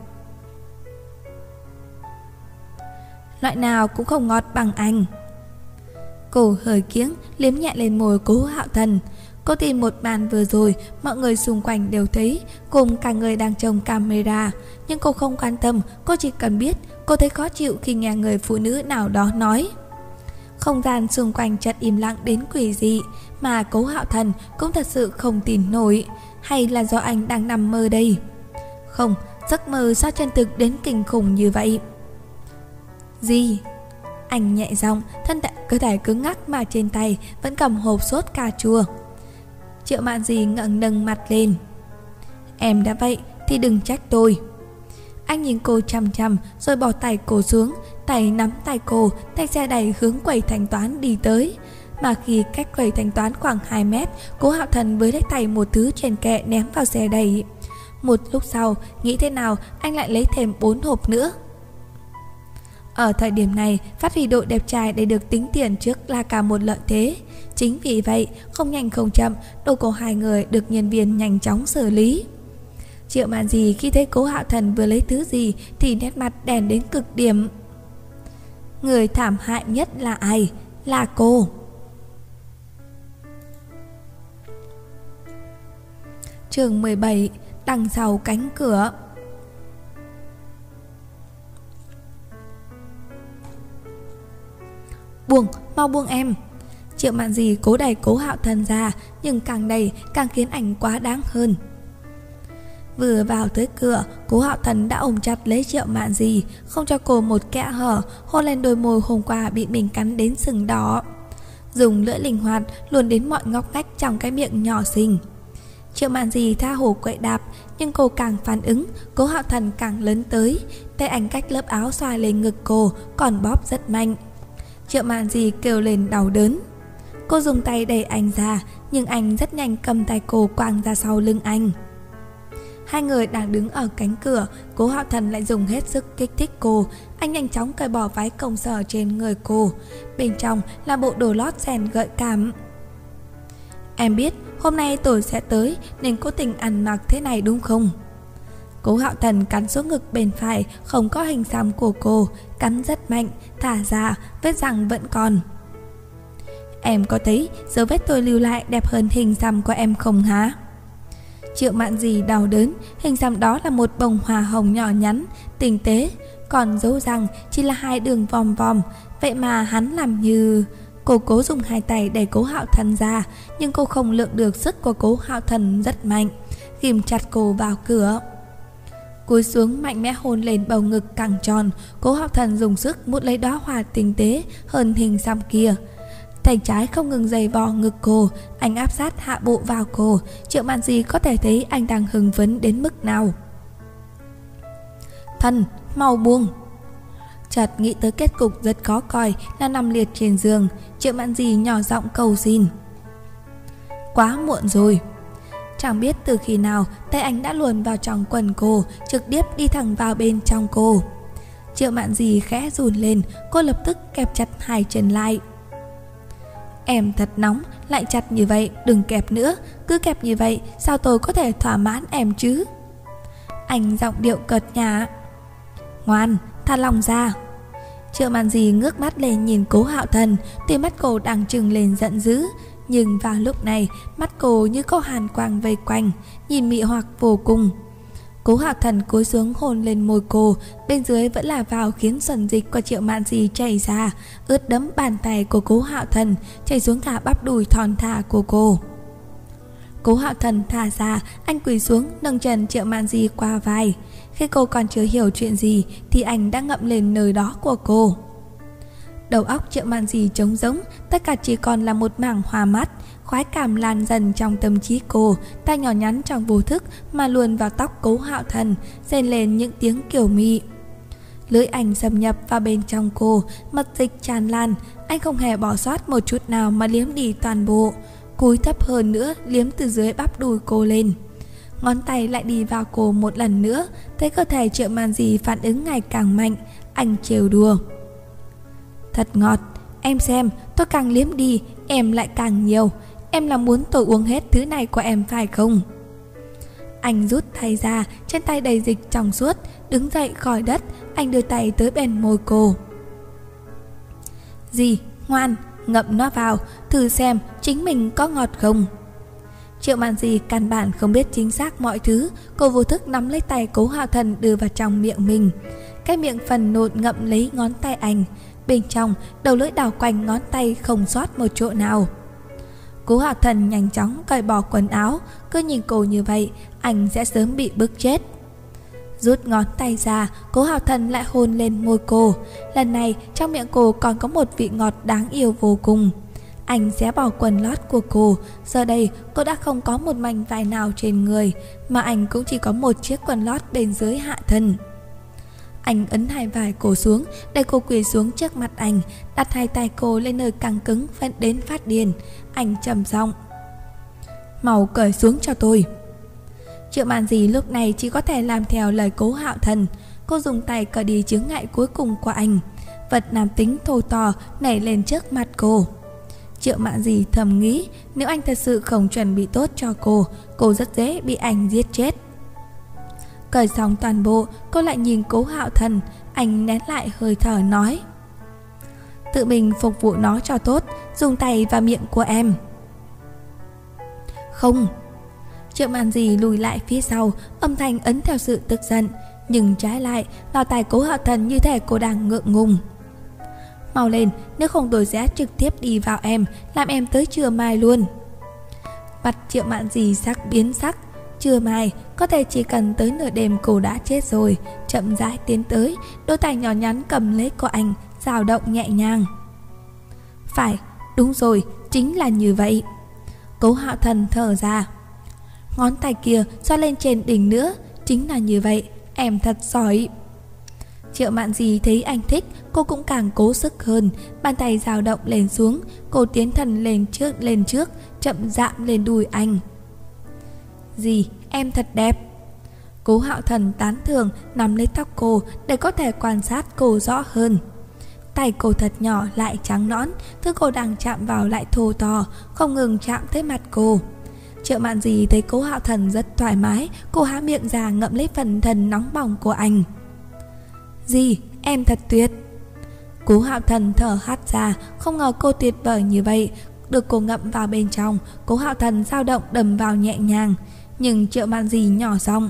Loại nào cũng không ngọt bằng anh. Cô hơi kiếng, liếm nhẹ lên môi Cố Hạo Thần. Cô tin một màn vừa rồi mọi người xung quanh đều thấy, cùng cả người đang trông camera. Nhưng cô không quan tâm, cô chỉ cần biết cô thấy khó chịu khi nghe người phụ nữ nào đó nói. Không gian xung quanh chợt im lặng đến quỷ dị, mà Cố Hạo Thần cũng thật sự không tin nổi. Hay là do anh đang nằm mơ đây? Không, giấc mơ sao chân thực đến kinh khủng như vậy? Gì? Anh nhẹ giọng, cơ thể cứng ngắc mà trên tay vẫn cầm hộp sốt cà chua. Triệu Mạn Di ngẩng nâng mặt lên. Em đã vậy thì đừng trách tôi. Anh nhìn cô chằm chằm rồi bỏ tay cô xuống, tay nắm tay cô, tay xe đẩy hướng quầy thanh toán đi tới. mà khi cách quầy thanh toán khoảng 2 mét, Cố Hạo Thần với lấy tay một thứ trên kệ ném vào xe đẩy. Một lúc sau, nghĩ thế nào anh lại lấy thêm 4 hộp nữa. Ở thời điểm này, phát huy độ đẹp trai để được tính tiền trước là cả một lợi thế. Chính vì vậy, không nhanh không chậm, đồ của hai người được nhân viên nhanh chóng xử lý. Triệu Mạn Dì khi thấy Cố Hạo Thần vừa lấy thứ gì thì nét mặt đen đến cực điểm. Người thảm hại nhất là ai? Là cô. Chương 17. Đằng sau cánh cửa. Buông, mau buông em. Triệu Mạn Dì cố đẩy Cố Hạo Thần ra, nhưng càng đẩy càng khiến anh quá đáng hơn. Vừa vào tới cửa, Cố Hạo Thần đã ôm chặt lấy Triệu Mạn Dì, không cho cô một kẽ hở, hôn lên đôi môi hôm qua bị mình cắn đến sừng đỏ, dùng lưỡi linh hoạt luồn đến mọi ngóc ngách trong cái miệng nhỏ xinh. Triệu Mạn Dì tha hồ quậy đạp, nhưng cô càng phản ứng, Cố Hạo Thần càng lớn tới, tay anh cách lớp áo xoa lên ngực cô, còn bóp rất mạnh. Triệu Mạn Dì kêu lên đau đớn. Cô dùng tay đẩy anh ra, nhưng anh rất nhanh cầm tay cô quàng ra sau lưng anh. Hai người đang đứng ở cánh cửa, Cố Hạo Thần lại dùng hết sức kích thích cô. Anh nhanh chóng cởi bỏ váy công sở trên người cô, bên trong là bộ đồ lót sen gợi cảm. Em biết hôm nay tôi sẽ tới nên cố tình ăn mặc thế này đúng không? Cố Hạo Thần cắn xuống ngực bên phải không có hình xăm của cô, cắn rất mạnh, thả ra, vết răng vẫn còn. Em có thấy dấu vết tôi lưu lại đẹp hơn hình xăm của em không hả? Triệu Mạn Dì đau đớn, hình xăm đó là một bông hoa hồng nhỏ nhắn, tinh tế, còn dấu răng chỉ là 2 đường vòm vòm, vậy mà hắn làm như... Cô cố dùng 2 tay đẩy Cố Hạo Thần ra, nhưng cô không lượng được sức của Cố Hạo Thần rất mạnh, ghim chặt cô vào cửa. Cúi xuống mạnh mẽ hôn lên bầu ngực căng tròn, Cố Hạo Thần dùng sức mút lấy đóa hoa tinh tế hơn hình xăm kia. Tay trái không ngừng giày vò ngực cô, anh áp sát hạ bộ vào cô. Triệu Mạn Dì có thể thấy anh đang hưng phấn đến mức nào. Thần, mau buông. Chợt nghĩ tới kết cục rất khó coi là nằm liệt trên giường, Triệu Mạn Dì nhỏ giọng cầu xin. Quá muộn rồi. Chẳng biết từ khi nào tay anh đã luồn vào trong quần cô, trực tiếp đi thẳng vào bên trong cô. Triệu Mạn Dì khẽ run lên, cô lập tức kẹp chặt 2 chân lại. Em thật nóng, lại chặt như vậy, đừng kẹp nữa, cứ kẹp như vậy sao tôi có thể thỏa mãn em chứ? Anh giọng điệu cợt nhả. Ngoan, thả lòng ra. Triệu Mạn Dì ngước mắt lên nhìn Cố Hạo Thần, tuy mắt cô đang trừng lên giận dữ, nhưng vào lúc này mắt cô như có hàn quang vây quanh, nhìn mị hoặc vô cùng. Cố Hạo Thần cúi xuống hôn lên môi cô, bên dưới vẫn là vào khiến xuân dịch của Triệu Mạn Dì chảy ra, ướt đẫm bàn tay của Cố Hạo Thần, chảy xuống cả bắp đùi thon thả của cô. Cố Hạo Thần thả ra, anh quỳ xuống nâng chân Triệu Mạn Dì qua vai. Khi cô còn chưa hiểu chuyện gì thì anh đã ngậm lên nơi đó của cô. Đầu óc Triệu Mạn Dì trống rỗng, tất cả chỉ còn là một mảng hoa mắt. Khoái cảm lan dần trong tâm trí cô, tay nhỏ nhắn trong vô thức mà luồn vào tóc Cố Hạo Thần, rên lên những tiếng kiều mị. Lưỡi anh xâm nhập vào bên trong cô, mật dịch tràn lan, anh không hề bỏ sót một chút nào mà liếm đi toàn bộ. Cúi thấp hơn nữa, liếm từ dưới bắp đùi cô lên. Ngón tay lại đi vào cô một lần nữa, thấy cơ thể Triệu Mạn Dì phản ứng ngày càng mạnh, anh trêu đùa. Thật ngọt, em xem, tôi càng liếm đi, em lại càng nhiều. Em là muốn tôi uống hết thứ này của em phải không? Anh rút tay ra, trên tay đầy dịch trong suốt, đứng dậy khỏi đất, anh đưa tay tới bên môi cô. Dì, ngoan, ngậm nó vào, thử xem chính mình có ngọt không. Triệu Mạn Dì căn bản không biết chính xác mọi thứ, cô vô thức nắm lấy tay Cố Hạo Thần đưa vào trong miệng mình. Cái miệng phần nộn ngậm lấy ngón tay anh, bên trong đầu lưỡi đảo quanh ngón tay không sót một chỗ nào. Cố Hạo Thần nhanh chóng cởi bỏ quần áo, cứ nhìn cô như vậy anh sẽ sớm bị bức chết. Rút ngón tay ra, Cố Hạo Thần lại hôn lên môi cô. Lần này trong miệng cô còn có một vị ngọt đáng yêu vô cùng. Anh xé bỏ quần lót của cô. Giờ đây cô đã không có một mảnh vải nào trên người, mà anh cũng chỉ có một chiếc quần lót bên dưới hạ thân. Anh ấn hai vai cô xuống, đẩy cô quỳ xuống trước mặt anh, đặt hai tay cô lên nơi căng cứng vẫn đến phát điên. Anh trầm giọng: "Mau cởi xuống cho tôi." Triệu Mạn Dì lúc này chỉ có thể làm theo lời Cố Hạo Thần. Cô dùng tay cởi đi chướng ngại cuối cùng của anh. Vật nam tính thô to nảy lên trước mặt cô. Triệu Mạn Dì thầm nghĩ, nếu anh thật sự không chuẩn bị tốt cho cô rất dễ bị anh giết chết. Cởi xong toàn bộ, cô lại nhìn Cố Hạo Thần. Anh nén lại hơi thở nói: "Tự mình phục vụ nó cho tốt, dùng tay và miệng của em." "Không." Triệu Mạn Dì lùi lại phía sau, âm thanh ấn theo sự tức giận. Nhưng trái lại, vào tai Cố Hạo Thần như thể cô đang ngượng ngùng. "Mau lên, nếu không tôi sẽ trực tiếp đi vào em, làm em tới trưa mai luôn." Mặt Triệu Mạn Dì biến sắc. Trưa mai, có thể chỉ cần tới nửa đêm cô đã chết rồi. Chậm rãi tiến tới, đôi tay nhỏ nhắn cầm lấy của anh, dao động nhẹ nhàng. "Phải, đúng rồi, chính là như vậy." Cố Hạo Thần thở ra. Ngón tay kia xoa lên trên đỉnh nữa. "Chính là như vậy, em thật giỏi." Triệu Mạn Dì thấy anh thích, cô cũng càng cố sức hơn. Bàn tay dao động lên xuống, cô tiến thân lên trước, chậm dạm lên đùi anh. "Dì, em thật đẹp." Cố Hạo Thần tán thưởng, nắm lấy tóc cô để có thể quan sát cô rõ hơn. Tay cô thật nhỏ lại trắng nõn, thứ cô đang chạm vào lại thô to, không ngừng chạm tới mặt cô. Triệu Mạn Dì thấy Cố Hạo Thần rất thoải mái, cô há miệng ra ngậm lấy phần thân nóng bỏng của anh. "Dì, em thật tuyệt." Cố Hạo Thần thở hắt ra, không ngờ cô tuyệt vời như vậy. Được cô ngậm vào bên trong, Cố Hạo Thần dao động đầm vào nhẹ nhàng. Nhưng Triệu Mạn Dì nhỏ giọng: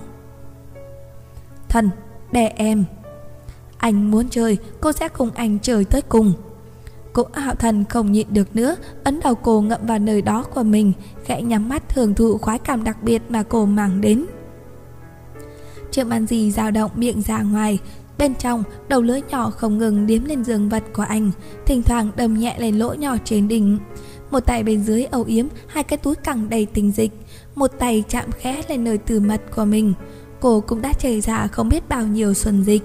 "Thần, để em." Anh muốn chơi, cô sẽ cùng anh chơi tới cùng. Cố Hạo Thần không nhịn được nữa, ấn đầu cô ngậm vào nơi đó của mình, khẽ nhắm mắt hưởng thụ khoái cảm đặc biệt mà cô mang đến. Triệu Mạn Dì dao động miệng ra ngoài, bên trong đầu lưỡi nhỏ không ngừng điếm lên dương vật của anh, thỉnh thoảng đâm nhẹ lên lỗ nhỏ trên đỉnh. Một tay bên dưới âu yếm hai cái túi cẳng đầy tinh dịch, một tay chạm khẽ lên nơi tử mật của mình. Cô cũng đã chảy ra không biết bao nhiêu xuân dịch.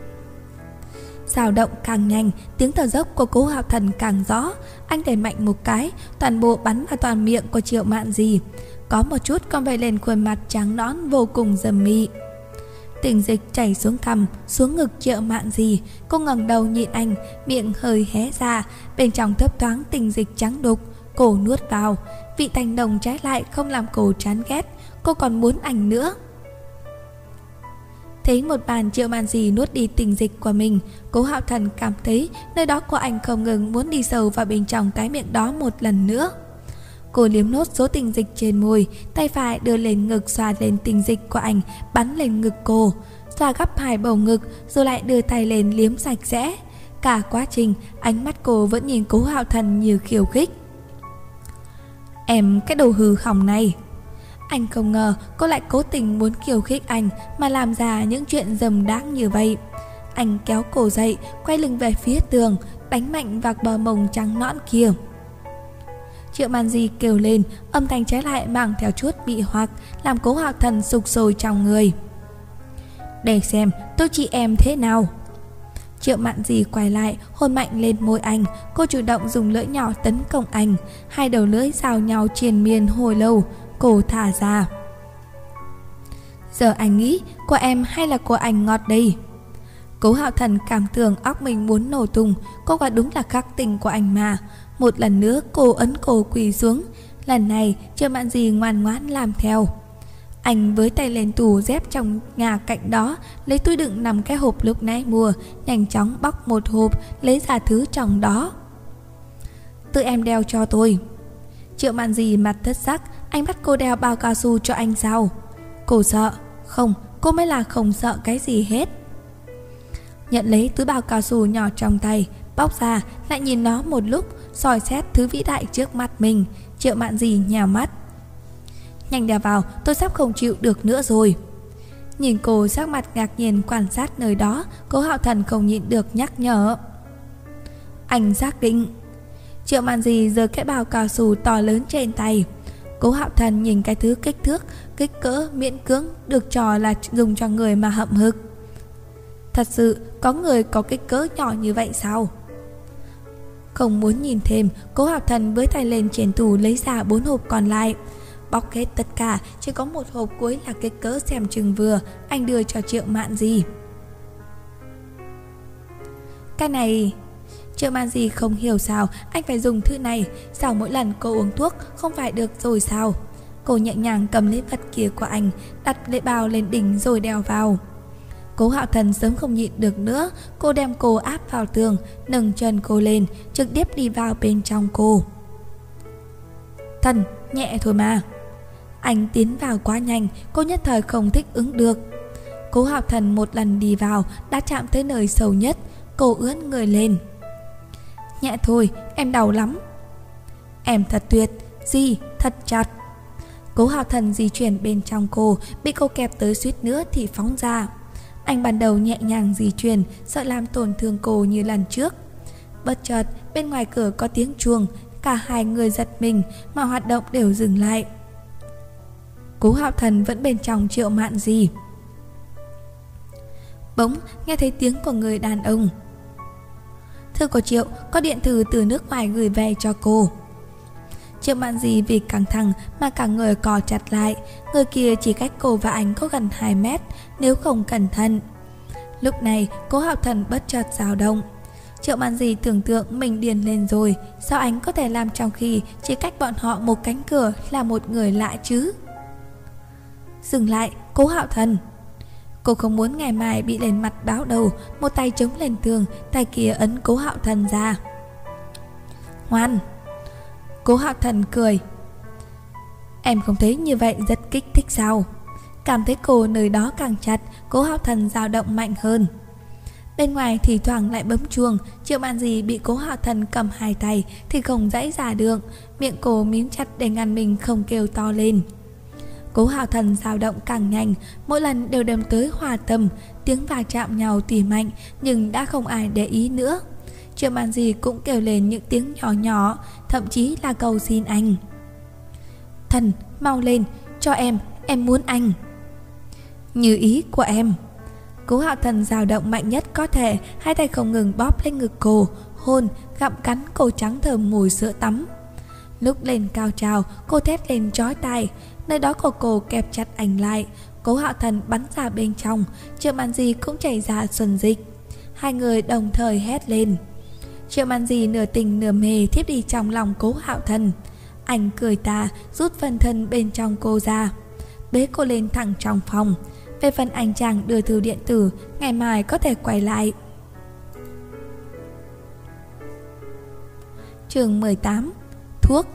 Dao động càng nhanh, tiếng thở dốc của Cố Hạo Thần càng rõ. Anh đẩy mạnh một cái, toàn bộ bắn vào toàn miệng của Triệu Mạn Dì. Có một chút còn vẩy lên khuôn mặt trắng nõn vô cùng dầm mị. Tinh dịch chảy xuống cằm, xuống ngực Triệu Mạn Dì. Cô ngẩng đầu nhìn anh, miệng hơi hé ra, bên trong thấp thoáng tinh dịch trắng đục. Cô nuốt vào, vị tanh nồng trái lại không làm cô chán ghét. Cô còn muốn anh nữa. Thấy một bàn Triệu Mạn Dì nuốt đi tinh dịch của mình, Cố Hạo Thần cảm thấy nơi đó của anh không ngừng muốn đi sâu vào bên trong cái miệng đó một lần nữa. Cô liếm nốt số tinh dịch trên môi, tay phải đưa lên ngực xoa lên tinh dịch của anh, bắn lên ngực cô, xoa gấp hai bầu ngực rồi lại đưa tay lên liếm sạch sẽ. Cả quá trình, ánh mắt cô vẫn nhìn Cố Hạo Thần như khiêu khích. "Em cái đồ hư hỏng này." Anh không ngờ cô lại cố tình muốn khiêu khích anh mà làm ra những chuyện dầm đáng như vậy. Anh kéo cô dậy, quay lưng về phía tường, đánh mạnh vào bờ mông trắng nõn kia. Triệu Mạn Dì kêu lên, âm thanh trái lại mang theo chút bị hoặc, làm Cố Hạo Thần sục sôi trong người. "Để xem tôi chị em thế nào." Triệu Mạn Dì quay lại, hôn mạnh lên môi anh. Cô chủ động dùng lưỡi nhỏ tấn công anh. Hai đầu lưỡi giao nhau triền miên hồi lâu. Cô thả ra. "Giờ anh nghĩ của em hay là của anh ngọt đây?" Cố Hạo Thần cảm tưởng óc mình muốn nổ tung. Cô quả đúng là khắc tình của anh mà. Một lần nữa cô ấn cô quỳ xuống. Lần này Triệu Mạn Dì ngoan ngoãn làm theo. Anh với tay lên tủ dép trong nhà cạnh đó, lấy túi đựng 5 cái hộp lúc nãy mua, nhanh chóng bóc một hộp, lấy ra thứ trong đó. "Tự em đeo cho tôi." Triệu Mạn Dì mặt thất sắc. Anh bắt cô đeo bao cao su cho anh sao? Cô sợ. Không, cô mới là không sợ cái gì hết. Nhận lấy túi bao cao su nhỏ trong tay, bóc ra, lại nhìn nó một lúc, soi xét thứ vĩ đại trước mặt mình. Triệu Mạn Dì nhào mắt. "Nhanh đeo vào, tôi sắp không chịu được nữa rồi." Nhìn cô sắc mặt ngạc nhiên quan sát nơi đó, Cố Hạo Thần không nhịn được nhắc nhở. "Anh xác định." Triệu Mạn Dì giơ cái bao cao su to lớn trên tay. Cố Hạo Thần nhìn cái thứ kích thước, kích cỡ miễn cưỡng được cho là dùng cho người mà hậm hực. Thật sự có người có kích cỡ nhỏ như vậy sao? Không muốn nhìn thêm, Cố Hạo Thần với tay lên trên tủ lấy ra 4 hộp còn lại. Bóc hết tất cả, chỉ có một hộp cuối là kích cỡ xem chừng vừa, anh đưa cho Triệu Mạn Di. Cái này... Triệu Mạn Di không hiểu sao anh phải dùng thứ này, sao mỗi lần cô uống thuốc không phải được rồi sao? Cô nhẹ nhàng cầm lấy vật kia của anh, đặt lễ bào lên đỉnh rồi đeo vào. Cố Hạo Thần sớm không nhịn được nữa, cô đem cô áp vào tường, nâng chân cô lên, trực tiếp đi vào bên trong cô. Thần, nhẹ thôi mà. Anh tiến vào quá nhanh, cô nhất thời không thích ứng được. Cố Hạo Thần một lần đi vào, đã chạm tới nơi sâu nhất, cô ướn người lên. Nhẹ thôi, em đau lắm. Em thật tuyệt, Di, thật chặt. Cố Hạo Thần di chuyển bên trong cô, bị cô kẹp tới suýt nữa thì phóng ra. Anh ban đầu nhẹ nhàng di chuyển, sợ làm tổn thương cô như lần trước. Bất chợt, bên ngoài cửa có tiếng chuông, cả hai người giật mình mà hoạt động đều dừng lại. Cố Hạo Thần vẫn bên trong Triệu Mạn Di. Bỗng nghe thấy tiếng của người đàn ông. Thư của Triệu, có điện thư từ nước ngoài gửi về cho cô. Triệu Mạn Di vì căng thẳng mà cả người co chặt lại. Người kia chỉ cách cô và anh có gần 2 mét, nếu không cẩn thận. Lúc này Cố Hạo Thần bất chợt dao động. Triệu Mạn Di tưởng tượng mình điên lên rồi. Sao anh có thể làm trong khi chỉ cách bọn họ một cánh cửa là một người lạ chứ? Dừng lại, Cố Hạo Thần. Cô không muốn ngày mai bị lên mặt báo đầu. Một tay chống lên tường, tay kia ấn Cố Hạo Thần ra. Ngoan. Cố Hạo Thần cười. Em không thấy như vậy rất kích thích sao? Cảm thấy cô nơi đó càng chặt, Cố Hạo Thần dao động mạnh hơn. Bên ngoài thì thoảng lại bấm chuông. Triệu Mạn Di bị Cố Hạo Thần cầm hai tay thì không giãy ra được, miệng cô mím chặt để ngăn mình không kêu to lên. Cố Hạo Thần dao động càng nhanh, mỗi lần đều đem tới hòa tâm, tiếng va chạm nhau tuy mạnh nhưng đã không ai để ý nữa. Triệu Mạn Di cũng kêu lên những tiếng nhỏ nhỏ, thậm chí là cầu xin anh. Thần, mau lên, cho em muốn anh. Như ý của em. Cố Hạo Thần dao động mạnh nhất có thể, hai tay không ngừng bóp lên ngực cô, hôn, gặm cắn cô trắng thơm mùi sữa tắm. Lúc lên cao trào, cô thét lên chói tai, nơi đó của cô kẹp chặt anh lại. Cố Hạo Thần bắn ra bên trong, Triệu Mạn Di cũng chảy ra xuân dịch. Hai người đồng thời hét lên. Triệu Mạn Di nửa tình nửa mê thiếp đi trong lòng Cố Hạo Thần. Anh cười tà, rút phần thân bên trong cô ra, bế cô lên thẳng trong phòng. Về phần anh chàng đưa thư điện tử, ngày mai có thể quay lại. Chương 18. Thuốc.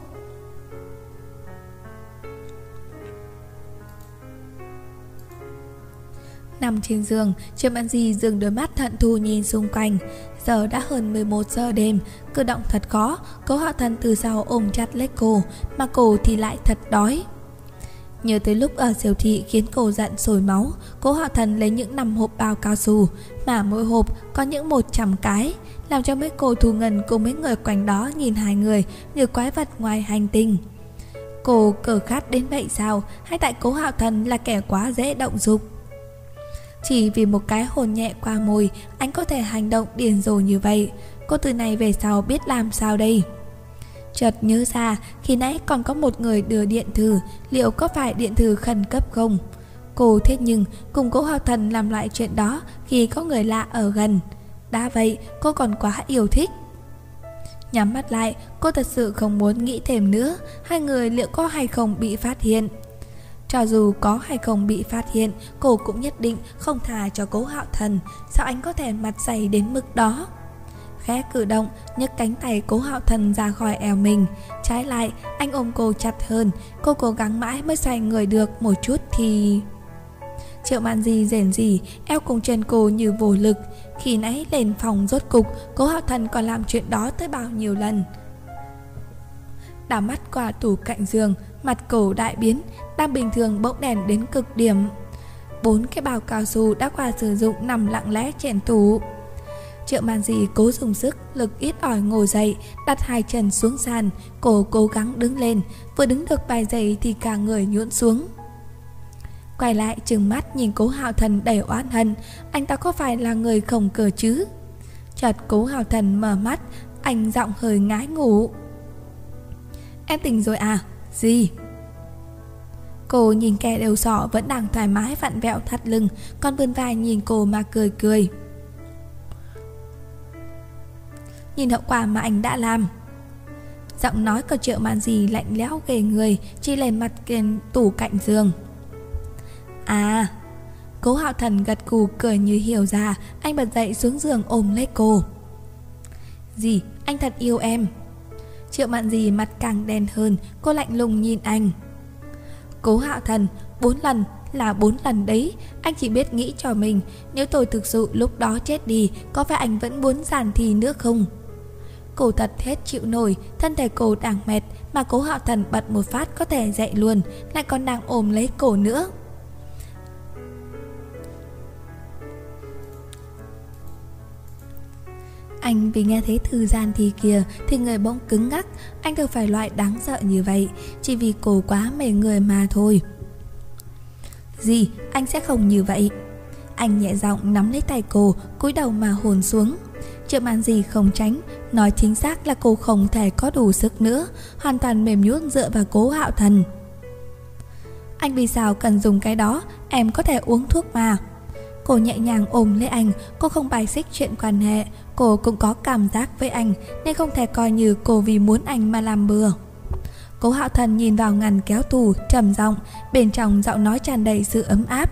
Nằm trên giường, Triệu Mạn Di dừng đôi mắt thận thù nhìn xung quanh. Giờ đã hơn 11 giờ đêm, cử động thật khó. Cố Hạo Thần từ sau ôm chặt lấy cô, mà cô thì lại thật đói. Nhớ tới lúc ở siêu thị khiến cô giận sôi máu, Cố Hạo Thần lấy những 5 hộp bao cao su, mà mỗi hộp có những 100 cái, làm cho mấy cô thu ngân cùng mấy người quanh đó nhìn hai người như quái vật ngoài hành tinh. Cô cờ khát đến vậy sao, hay tại Cố Hạo Thần là kẻ quá dễ động dục? Chỉ vì một cái hôn nhẹ qua môi, anh có thể hành động điên rồ như vậy. Cô từ này về sau biết làm sao đây? Chợt nhớ ra, khi nãy còn có một người đưa điện thư, liệu có phải điện thư khẩn cấp không? Cô thế nhưng cùng Cố Hạo Thần làm lại chuyện đó khi có người lạ ở gần. Đã vậy, cô còn quá yêu thích. Nhắm mắt lại, cô thật sự không muốn nghĩ thêm nữa. Hai người liệu có hay không bị phát hiện? Cho dù có hay không bị phát hiện, cô cũng nhất định không thà cho Cố Hạo Thần. Sao anh có thể mặt dày đến mức đó? Khẽ cử động, nhấc cánh tay Cố Hạo Thần ra khỏi eo mình. Trái lại, anh ôm cô chặt hơn. Cô cố gắng mãi mới xoay người được một chút thì... Triệu Mạn Di rền rỉ, eo cùng chân cô như vô lực. Khi nãy lên phòng rốt cục, Cố Hạo Thần còn làm chuyện đó tới bao nhiêu lần. Đảo mắt qua tủ cạnh giường, mặt cổ đại biến, đang bình thường bỗng đèn đến cực điểm. 4 cái bao cao su đã qua sử dụng nằm lặng lẽ trên tủ. Triệu Mạn Di cố dùng sức, lực ít ỏi ngồi dậy, đặt hai chân xuống sàn. Cô cố gắng đứng lên, vừa đứng được vài giây thì cả người nhũn xuống. quay lại trừng mắt nhìn Cố Hạo Thần đầy oán hận. Anh ta có phải là người không cờ chứ? Chợt Cố Hạo Thần mở mắt, anh giọng hơi ngái ngủ. Em tỉnh rồi à? Gì? Cô nhìn kẻ đầu sọ vẫn đang thoải mái vặn vẹo thắt lưng, còn vươn vai nhìn cô mà cười cười. Nhìn hậu quả mà anh đã làm. Giọng nói của Triệu Mạn Dì lạnh lẽo ghê người, chỉ lên mặt kiên tủ cạnh giường. À. Cố Hạo Thần gật gù cười như hiểu ra. Anh bật dậy xuống giường ôm lấy cô. Dì, anh thật yêu em. Triệu Mạn Dì mặt càng đen hơn, cô lạnh lùng nhìn anh. Cố Hạo Thần, 4 lần là 4 lần đấy. Anh chỉ biết nghĩ cho mình. Nếu tôi thực sự lúc đó chết đi, có phải anh vẫn muốn giàn thì nữa không? Cô thật hết chịu nổi. Thân thể cô đang mệt, mà Cố Hạo Thần bật một phát có thể dậy luôn, lại còn đang ôm lấy cổ nữa. Anh vì nghe thấy thư gian thì kìa thì người bỗng cứng ngắc. Anh đâu phải loại đáng sợ như vậy, chỉ vì cô quá mê người mà thôi. Gì, anh sẽ không như vậy. Anh nhẹ giọng nắm lấy tay cô, cúi đầu mà hôn xuống. Triệu Mạn Dì không tránh, nói chính xác là cô không thể có đủ sức nữa, hoàn toàn mềm nhũn dựa vào Cố Hạo Thần. Anh vì sao cần dùng cái đó, em có thể uống thuốc mà. Cô nhẹ nhàng ôm lấy anh, cô không bài xích chuyện quan hệ. Cô cũng có cảm giác với anh, nên không thể coi như cô vì muốn anh mà làm bừa. Cố Hạo Thần nhìn vào ngăn kéo tủ, trầm giọng, bên trong giọng nói tràn đầy sự ấm áp.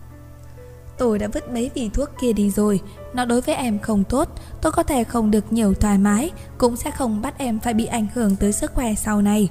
Tôi đã vứt mấy vị thuốc kia đi rồi, nó đối với em không tốt. Tôi có thể không được nhiều thoải mái, cũng sẽ không bắt em phải bị ảnh hưởng tới sức khỏe sau này.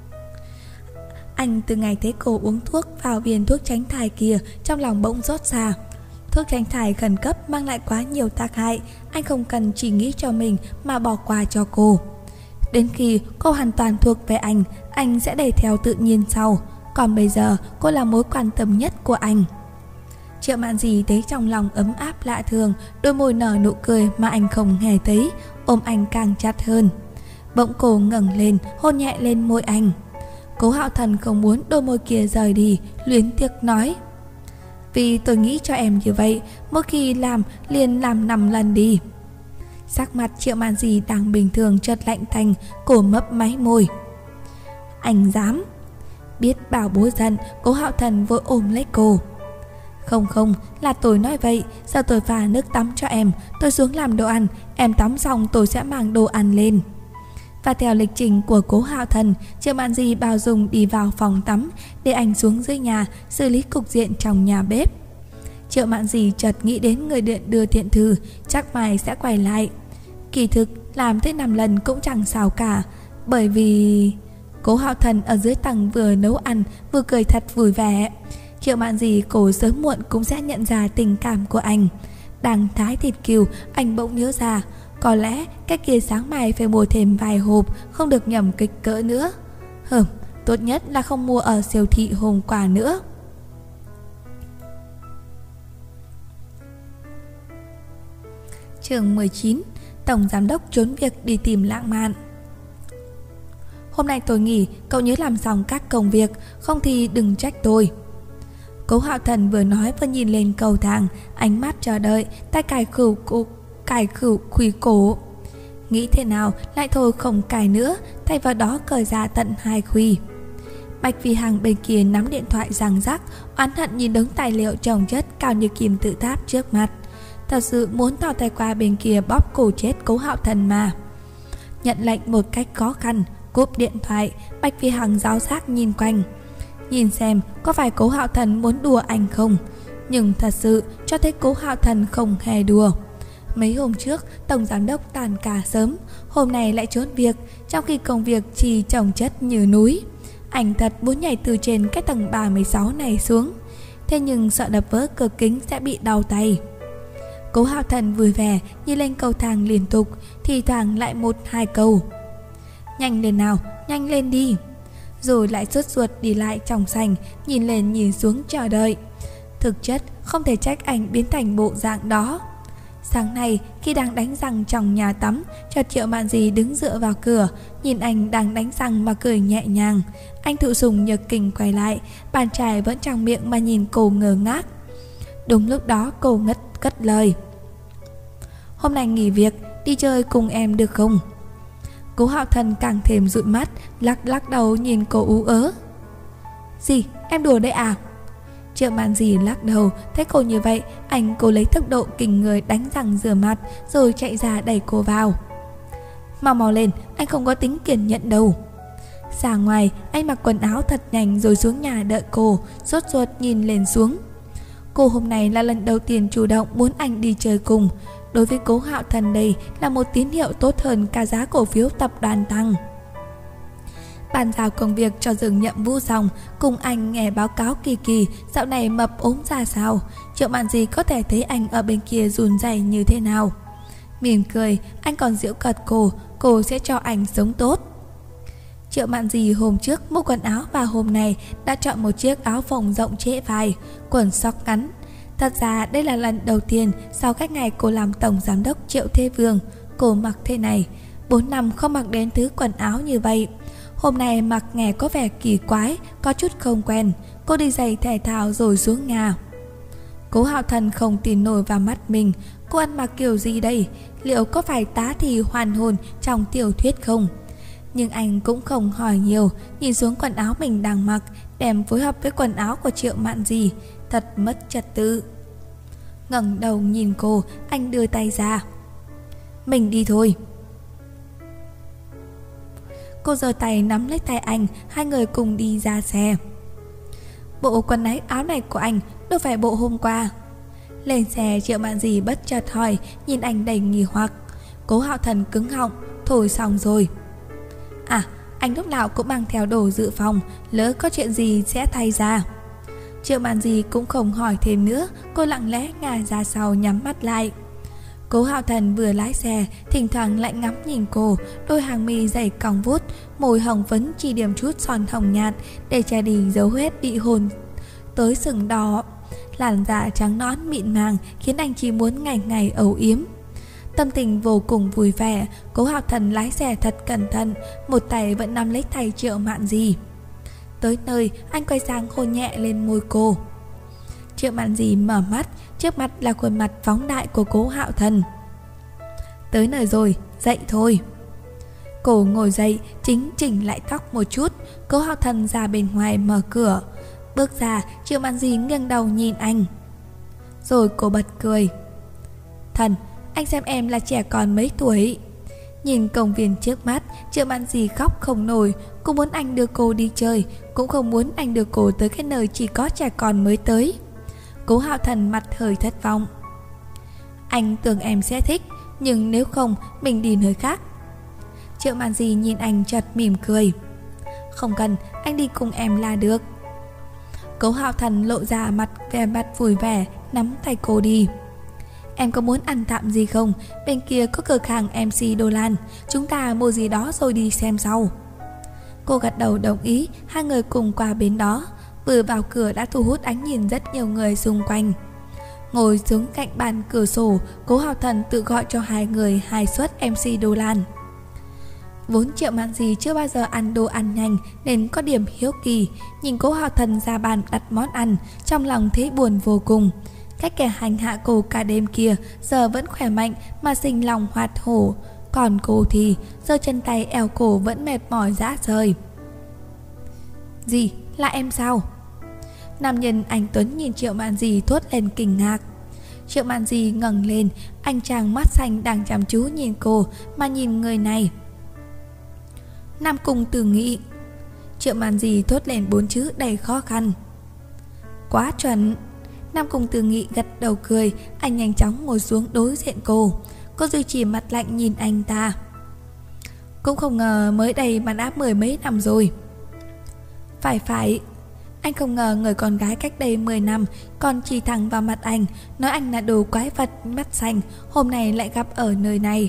Anh từ ngày thấy cô uống thuốc vào viên thuốc tránh thai kia, trong lòng bỗng xót xa. Thuốc tránh thai khẩn cấp mang lại quá nhiều tác hại. Anh không cần chỉ nghĩ cho mình mà bỏ qua cho cô. Đến khi cô hoàn toàn thuộc về anh sẽ đẩy theo tự nhiên sau. Còn bây giờ cô là mối quan tâm nhất của anh. Triệu Mạn Dì thấy trong lòng ấm áp lạ thường, đôi môi nở nụ cười mà anh không hề thấy, ôm anh càng chặt hơn. Bỗng cô ngẩng lên, hôn nhẹ lên môi anh. Cố Hạo Thần không muốn đôi môi kia rời đi, luyến tiếc nói. Vì tôi nghĩ cho em như vậy, mỗi khi làm liền làm 5 lần đi. Sắc mặt Triệu Mạn Dì đang bình thường chợt lạnh thành, cổ mấp máy môi. Anh dám? Biết bảo bố giận, Cố Hạo Thần vội ôm lấy cô. Không, là tôi nói vậy. Giờ tôi pha nước tắm cho em, tôi xuống làm đồ ăn, em tắm xong tôi sẽ mang đồ ăn lên. Và theo lịch trình của Cố Hạo Thần, Triệu Mạn Dì bao dung đi vào phòng tắm, để anh xuống dưới nhà xử lý cục diện trong nhà bếp. Triệu Mạn Dì chợt nghĩ đến người điện đưa thiện thư, chắc mai sẽ quay lại. Kỳ thực làm tới 5 lần cũng chẳng sao cả, bởi vì Cố Hạo Thần ở dưới tầng vừa nấu ăn vừa cười thật vui vẻ. Triệu Mạn Dì cô sớm muộn cũng sẽ nhận ra tình cảm của anh. Đang thái thịt cừu, anh bỗng nhớ ra, có lẽ cái kia sáng mai phải mua thêm vài hộp, không được nhầm kịch cỡ nữa. Tốt nhất là không mua ở siêu thị hôm qua nữa. Chương 19. Tổng giám đốc trốn việc đi tìm lãng mạn. Hôm nay tôi nghỉ, cậu nhớ làm xong các công việc, không thì đừng trách tôi. Cố Hạo Thần vừa nói vừa nhìn lên cầu thang, ánh mắt chờ đợi, tay cài khửu khuỷu cổ. Nghĩ thế nào lại thôi không cài nữa, thay vào đó cởi ra tận 2 khuy. Bạch Phi Hằng bên kia nắm điện thoại giằng rắc, oán hận nhìn đống tài liệu chồng chất cao như kim tự tháp trước mặt. Thật sự muốn thò tay qua bên kia bóp cổ chết Cố Hạo Thần mà. Nhận lệnh một cách khó khăn, cúp điện thoại, Bạch Phi Hằng giáo giác nhìn quanh, nhìn xem có phải Cố Hạo Thần muốn đùa anh không. Nhưng thật sự cho thấy Cố Hạo Thần không hề đùa. Mấy hôm trước tổng giám đốc tàn ca sớm, hôm nay lại trốn việc, trong khi công việc chỉ chồng chất như núi. Anh thật muốn nhảy từ trên cái tầng 36 này xuống, thế nhưng sợ đập vỡ cửa kính sẽ bị đau tay. Cố Hạo Thần vui vẻ nhìn lên cầu thang liên tục, thì thoảng lại 1-2 câu. Nhanh lên nào, nhanh lên đi. Rồi lại sốt ruột đi lại trong sảnh, nhìn lên nhìn xuống chờ đợi. Thực chất không thể trách anh biến thành bộ dạng đó. Sáng nay khi đang đánh răng trong nhà tắm, chợt Triệu Mạn Di đứng dựa vào cửa, nhìn anh đang đánh răng mà cười nhẹ nhàng. Anh thụ sùng nhược kinh quay lại, bàn chải vẫn trong miệng mà nhìn cô ngơ ngác. Đúng lúc đó cô cất lời: "Hôm nay nghỉ việc, đi chơi cùng em được không?" Cố Hạo Thần càng thêm dụi mắt, lắc đầu nhìn cô ú ớ. "Gì, em đùa đấy à?" Triệu Mạn Di lắc đầu. Thấy cô như vậy, anh cố lấy tốc độ kinh người đánh răng rửa mặt, rồi chạy ra đẩy cô vào. Mau lên, anh không có tính kiên nhẫn đâu." Ra ngoài, anh mặc quần áo thật nhanh rồi xuống nhà đợi cô, sốt ruột nhìn lên xuống. Cô hôm nay là lần đầu tiên chủ động muốn anh đi chơi cùng. Đối với Cố Hạo Thần đây là một tín hiệu tốt hơn cả giá cổ phiếu tập đoàn tăng. Bàn giao công việc cho Dương Nhậm Vũ xong, cùng anh nghe báo cáo Kỳ dạo này mập ốm ra sao. Triệu Mạn Di có thể thấy anh ở bên kia run rẩy như thế nào. Mỉm cười, anh còn giễu cợt cô sẽ cho anh sống tốt. Triệu Mạn Di hôm trước mua quần áo và hôm nay đã chọn một chiếc áo phông rộng trễ vai, quần sóc ngắn. Thật ra đây là lần đầu tiên sau các ngày cô làm tổng giám đốc Triệu Thế Vương, cô mặc thế này. 4 năm không mặc đến thứ quần áo như vậy. Hôm nay mặc nghe có vẻ kỳ quái, có chút không quen. Cô đi giày thể thao rồi xuống nhà. Cố Hạo Thần không tin nổi vào mắt mình. Cô ăn mặc kiểu gì đây? Liệu có phải tá thì hoàn hồn trong tiểu thuyết không? Nhưng anh cũng không hỏi nhiều, nhìn xuống quần áo mình đang mặc, đem phối hợp với quần áo của Triệu Mạn Di, thật mất trật tự. Ngẩng đầu nhìn cô, anh đưa tay ra: "Mình đi thôi." Cô giơ tay nắm lấy tay anh, hai người cùng đi ra xe. "Bộ quần áo này của anh đâu phải bộ hôm qua?" Lên xe, Triệu Mạn Di bất chợt hỏi, nhìn anh đầy nghi hoặc. Cố Hạo Thần cứng họng: "Thôi xong rồi." "À, anh lúc nào cũng mang theo đồ dự phòng, lỡ có chuyện gì sẽ thay ra." Triệu Mạn Di cũng không hỏi thêm nữa, cô lặng lẽ ngả ra sau nhắm mắt lại. Cố Hạo Thần vừa lái xe, thỉnh thoảng lại ngắm nhìn cô, đôi hàng mi dày cong vút, môi hồng phấn chỉ điểm chút son hồng nhạt để che đi dấu vết bị hôn tới sừng đỏ. Làn da trắng nõn mịn màng khiến anh chỉ muốn ngày ngày âu yếm. Tâm tình vô cùng vui vẻ, Cố Hạo Thần lái xe thật cẩn thận, một tay vẫn nắm lấy tay Triệu Mạn Di. Tới nơi, anh quay sang hôn nhẹ lên môi cô. Triệu Mạn Di mở mắt, trước mặt là khuôn mặt phóng đại của Cố Hạo Thần. "Tới nơi rồi, dậy thôi." Cô ngồi dậy, chỉnh lại tóc một chút. Cố Hạo Thần ra bên ngoài mở cửa. Bước ra, Triệu Mạn Di nghiêng đầu nhìn anh. Rồi cô bật cười: "Thần, anh xem em là trẻ con mấy tuổi?" Nhìn công viên trước mắt, Triệu Mạn Di khóc không nổi. Cô muốn anh đưa cô đi chơi, cũng không muốn anh đưa cô tới cái nơi chỉ có trẻ con mới tới. Cố Hạo Thần mặt hơi thất vọng: "Anh tưởng em sẽ thích, nhưng nếu không, mình đi nơi khác." Triệu Mạn Di nhìn anh chợt mỉm cười: "Không cần, anh đi cùng em là được." Cố Hạo Thần lộ ra vẻ mặt vui vẻ, nắm tay cô đi: "Em có muốn ăn tạm gì không? Bên kia có cửa hàng MC Đô Lan, chúng ta mua gì đó rồi đi xem sau." Cô gật đầu đồng ý, hai người cùng qua bên đó. Vừa vào cửa đã thu hút ánh nhìn rất nhiều người xung quanh. Ngồi xuống cạnh bàn cửa sổ, Cố Hạo Thần tự gọi cho hai người 2 suất MC Đô Lan. Vốn Triệu Mạn Di chưa bao giờ ăn đồ ăn nhanh nên có điểm hiếu kỳ. Nhìn Cố Hạo Thần ra bàn đặt món ăn, trong lòng thấy buồn vô cùng. Cái kẻ hành hạ cô cả đêm kia giờ vẫn khỏe mạnh mà sinh lòng hoạt hổ, còn cô thì giơ chân tay eo cổ vẫn mệt mỏi rã rời. "Gì, là em sao?" Nam nhân anh Tuấn nhìn Triệu Mạn Di thốt lên kinh ngạc. Triệu Mạn Di ngẩng lên, anh chàng mắt xanh đang chăm chú nhìn cô mà nhìn người này. "Nam Cung Từ Nghị." Triệu Mạn Di thốt lên 4 chữ đầy khó khăn. "Quá chuẩn." Nam Cung Từ Nghị gật đầu cười, anh nhanh chóng ngồi xuống đối diện cô. Cô duy trì mặt lạnh nhìn anh ta. "Cũng không ngờ mới đây mà đã 10 mấy năm rồi." Phải, anh không ngờ người con gái cách đây 10 năm còn chỉ thẳng vào mặt anh, nói anh là đồ quái vật mắt xanh, hôm nay lại gặp ở nơi này.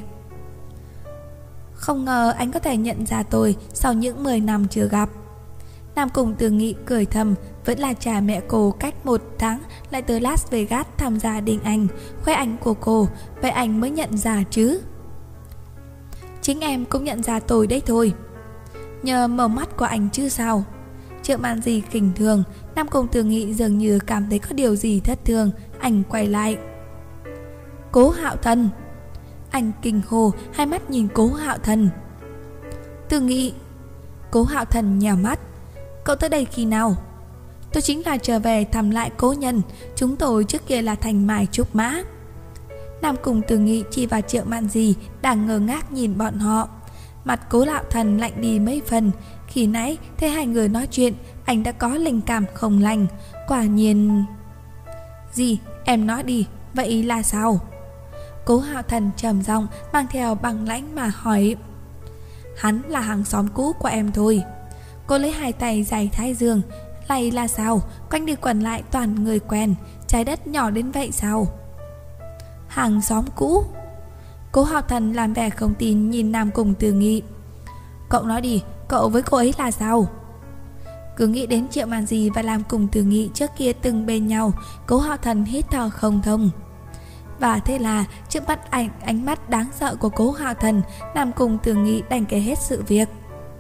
Không ngờ anh có thể nhận ra tôi sau những 10 năm chưa gặp." Nam Cung Từ Nghị cười thầm, vẫn là cha mẹ cô cách 1 tháng lại tới Las Vegas thăm gia đình anh, khoe ảnh của cô, vậy anh mới nhận ra chứ. Chính em cũng nhận ra tôi đấy thôi. Nhờ màu mắt của anh chứ sao. Triệu Mạn Di khinh thường. Nam Cung Từ Nghị dường như cảm thấy có điều gì thất thường. Anh quay lại. Cố Hạo Thần. Anh kinh hô, hai mắt nhìn Cố Hạo Thần. Từ Nghị. Cố Hạo Thần nhào mắt. Cậu tới đây khi nào? Tôi chính là trở về thăm lại cố nhân. Chúng tôi trước kia là thành mai trúc mã. Nam Cung Từ Nghị chỉ vào Triệu Mạn Di đang ngơ ngác nhìn bọn họ. Mặt Cố Hạo Thần lạnh đi mấy phần. Khi nãy thấy hai người nói chuyện, anh đã có linh cảm không lành. Quả nhiên... Gì? Em nói đi, vậy là sao? Cố Hạo Thần trầm giọng mang theo bằng lãnh mà hỏi. Hắn là hàng xóm cũ của em thôi. Cô lấy hai tay giày thái dương. Này là sao? Quanh đi quẩn lại toàn người quen. Trái đất nhỏ đến vậy sao? Hàng xóm cũ? Cố Hạo Thần làm vẻ không tin nhìn Nam Cung Từ Nghị. Cậu nói đi, cậu với cô ấy là sao? Cứ nghĩ đến Triệu Mạn Di và Nam Cung Từ Nghị trước kia từng bên nhau, Cố Hạo Thần hít thở không thông. Và thế là trước mắt ánh mắt đáng sợ của Cố Hạo Thần, Nam Cung Từ Nghị đành kể hết sự việc.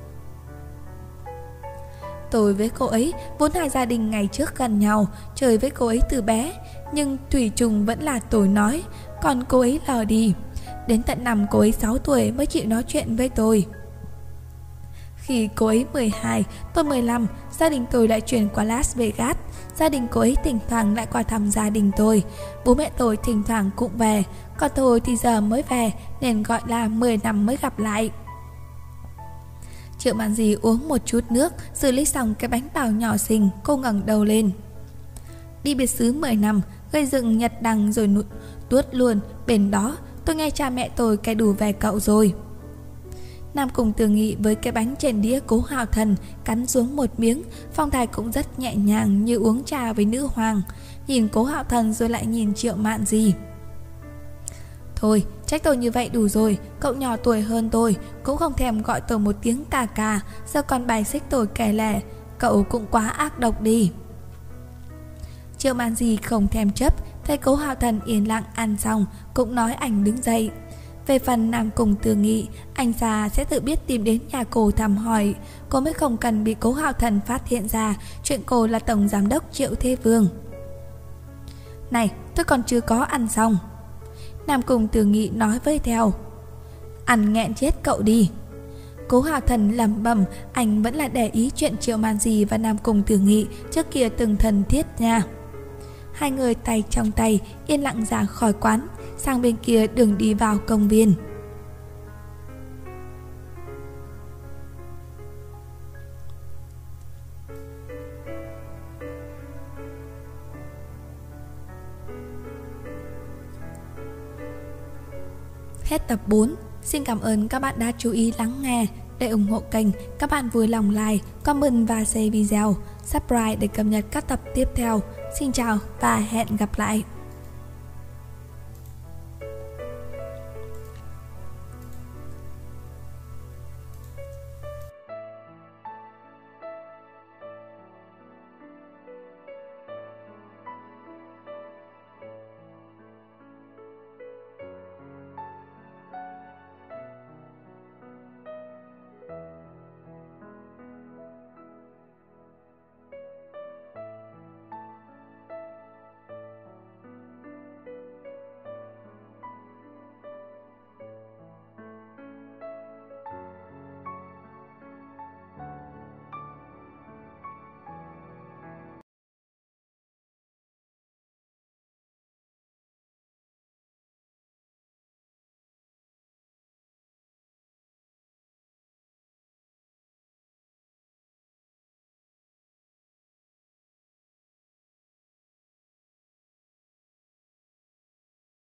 Tôi với cô ấy vốn hai gia đình ngày trước gần nhau, chơi với cô ấy từ bé, nhưng thủy chung vẫn là tôi nói, còn cô ấy lờ đi. Đến tận năm cô ấy 6 tuổi mới chịu nói chuyện với tôi. Khi cô ấy 12, tôi 15, gia đình tôi lại chuyển qua Las Vegas. Gia đình cô ấy thỉnh thoảng lại qua thăm gia đình tôi. Bố mẹ tôi thỉnh thoảng cũng về, còn tôi thì giờ mới về, nên gọi là 10 năm mới gặp lại. Triệu Mạn Di uống một chút nước, xử lý xong cái bánh bao nhỏ xinh, cô ngẩng đầu lên. Đi biệt xứ 10 năm, gây dựng nhật đằng rồi tuốt luôn, bên đó tôi nghe cha mẹ tôi cày đủ về cậu rồi. Nam Cung Từ Nghị với cái bánh trên đĩa Cố Hạo Thần cắn xuống một miếng, phong thái cũng rất nhẹ nhàng như uống trà với nữ hoàng. Nhìn Cố Hạo Thần rồi lại nhìn Triệu Mạn Di. Thôi, trách tôi như vậy đủ rồi, cậu nhỏ tuổi hơn tôi, cũng không thèm gọi tôi một tiếng cà cà, giờ còn bài xích tôi kể lể, cậu cũng quá ác độc đi. Triệu Mạn Di không thèm chấp, thấy Cố Hạo Thần yên lặng ăn xong, cũng nói ảnh đứng dậy. Về phần Nam Cung Từ Nghị, anh già sẽ tự biết tìm đến nhà cô thăm hỏi, cô mới không cần bị Cố Hạo Thần phát hiện ra chuyện cô là tổng giám đốc Triệu Thế Vương. Này, tôi còn chưa có ăn xong. Nam Cung Từ Nghị nói với theo. Ăn nghẹn chết cậu đi. Cố Hạo Thần lẩm bẩm, anh vẫn là để ý chuyện Triệu Mạn Di và Nam Cung Từ Nghị trước kia từng thân thiết nha. Hai người tay trong tay yên lặng ra khỏi quán, sang bên kia đường đi vào công viên. Hết tập 4. Xin cảm ơn các bạn đã chú ý lắng nghe. Để ủng hộ kênh, các bạn vui lòng like, comment và share video, subscribe để cập nhật các tập tiếp theo. Xin chào và hẹn gặp lại.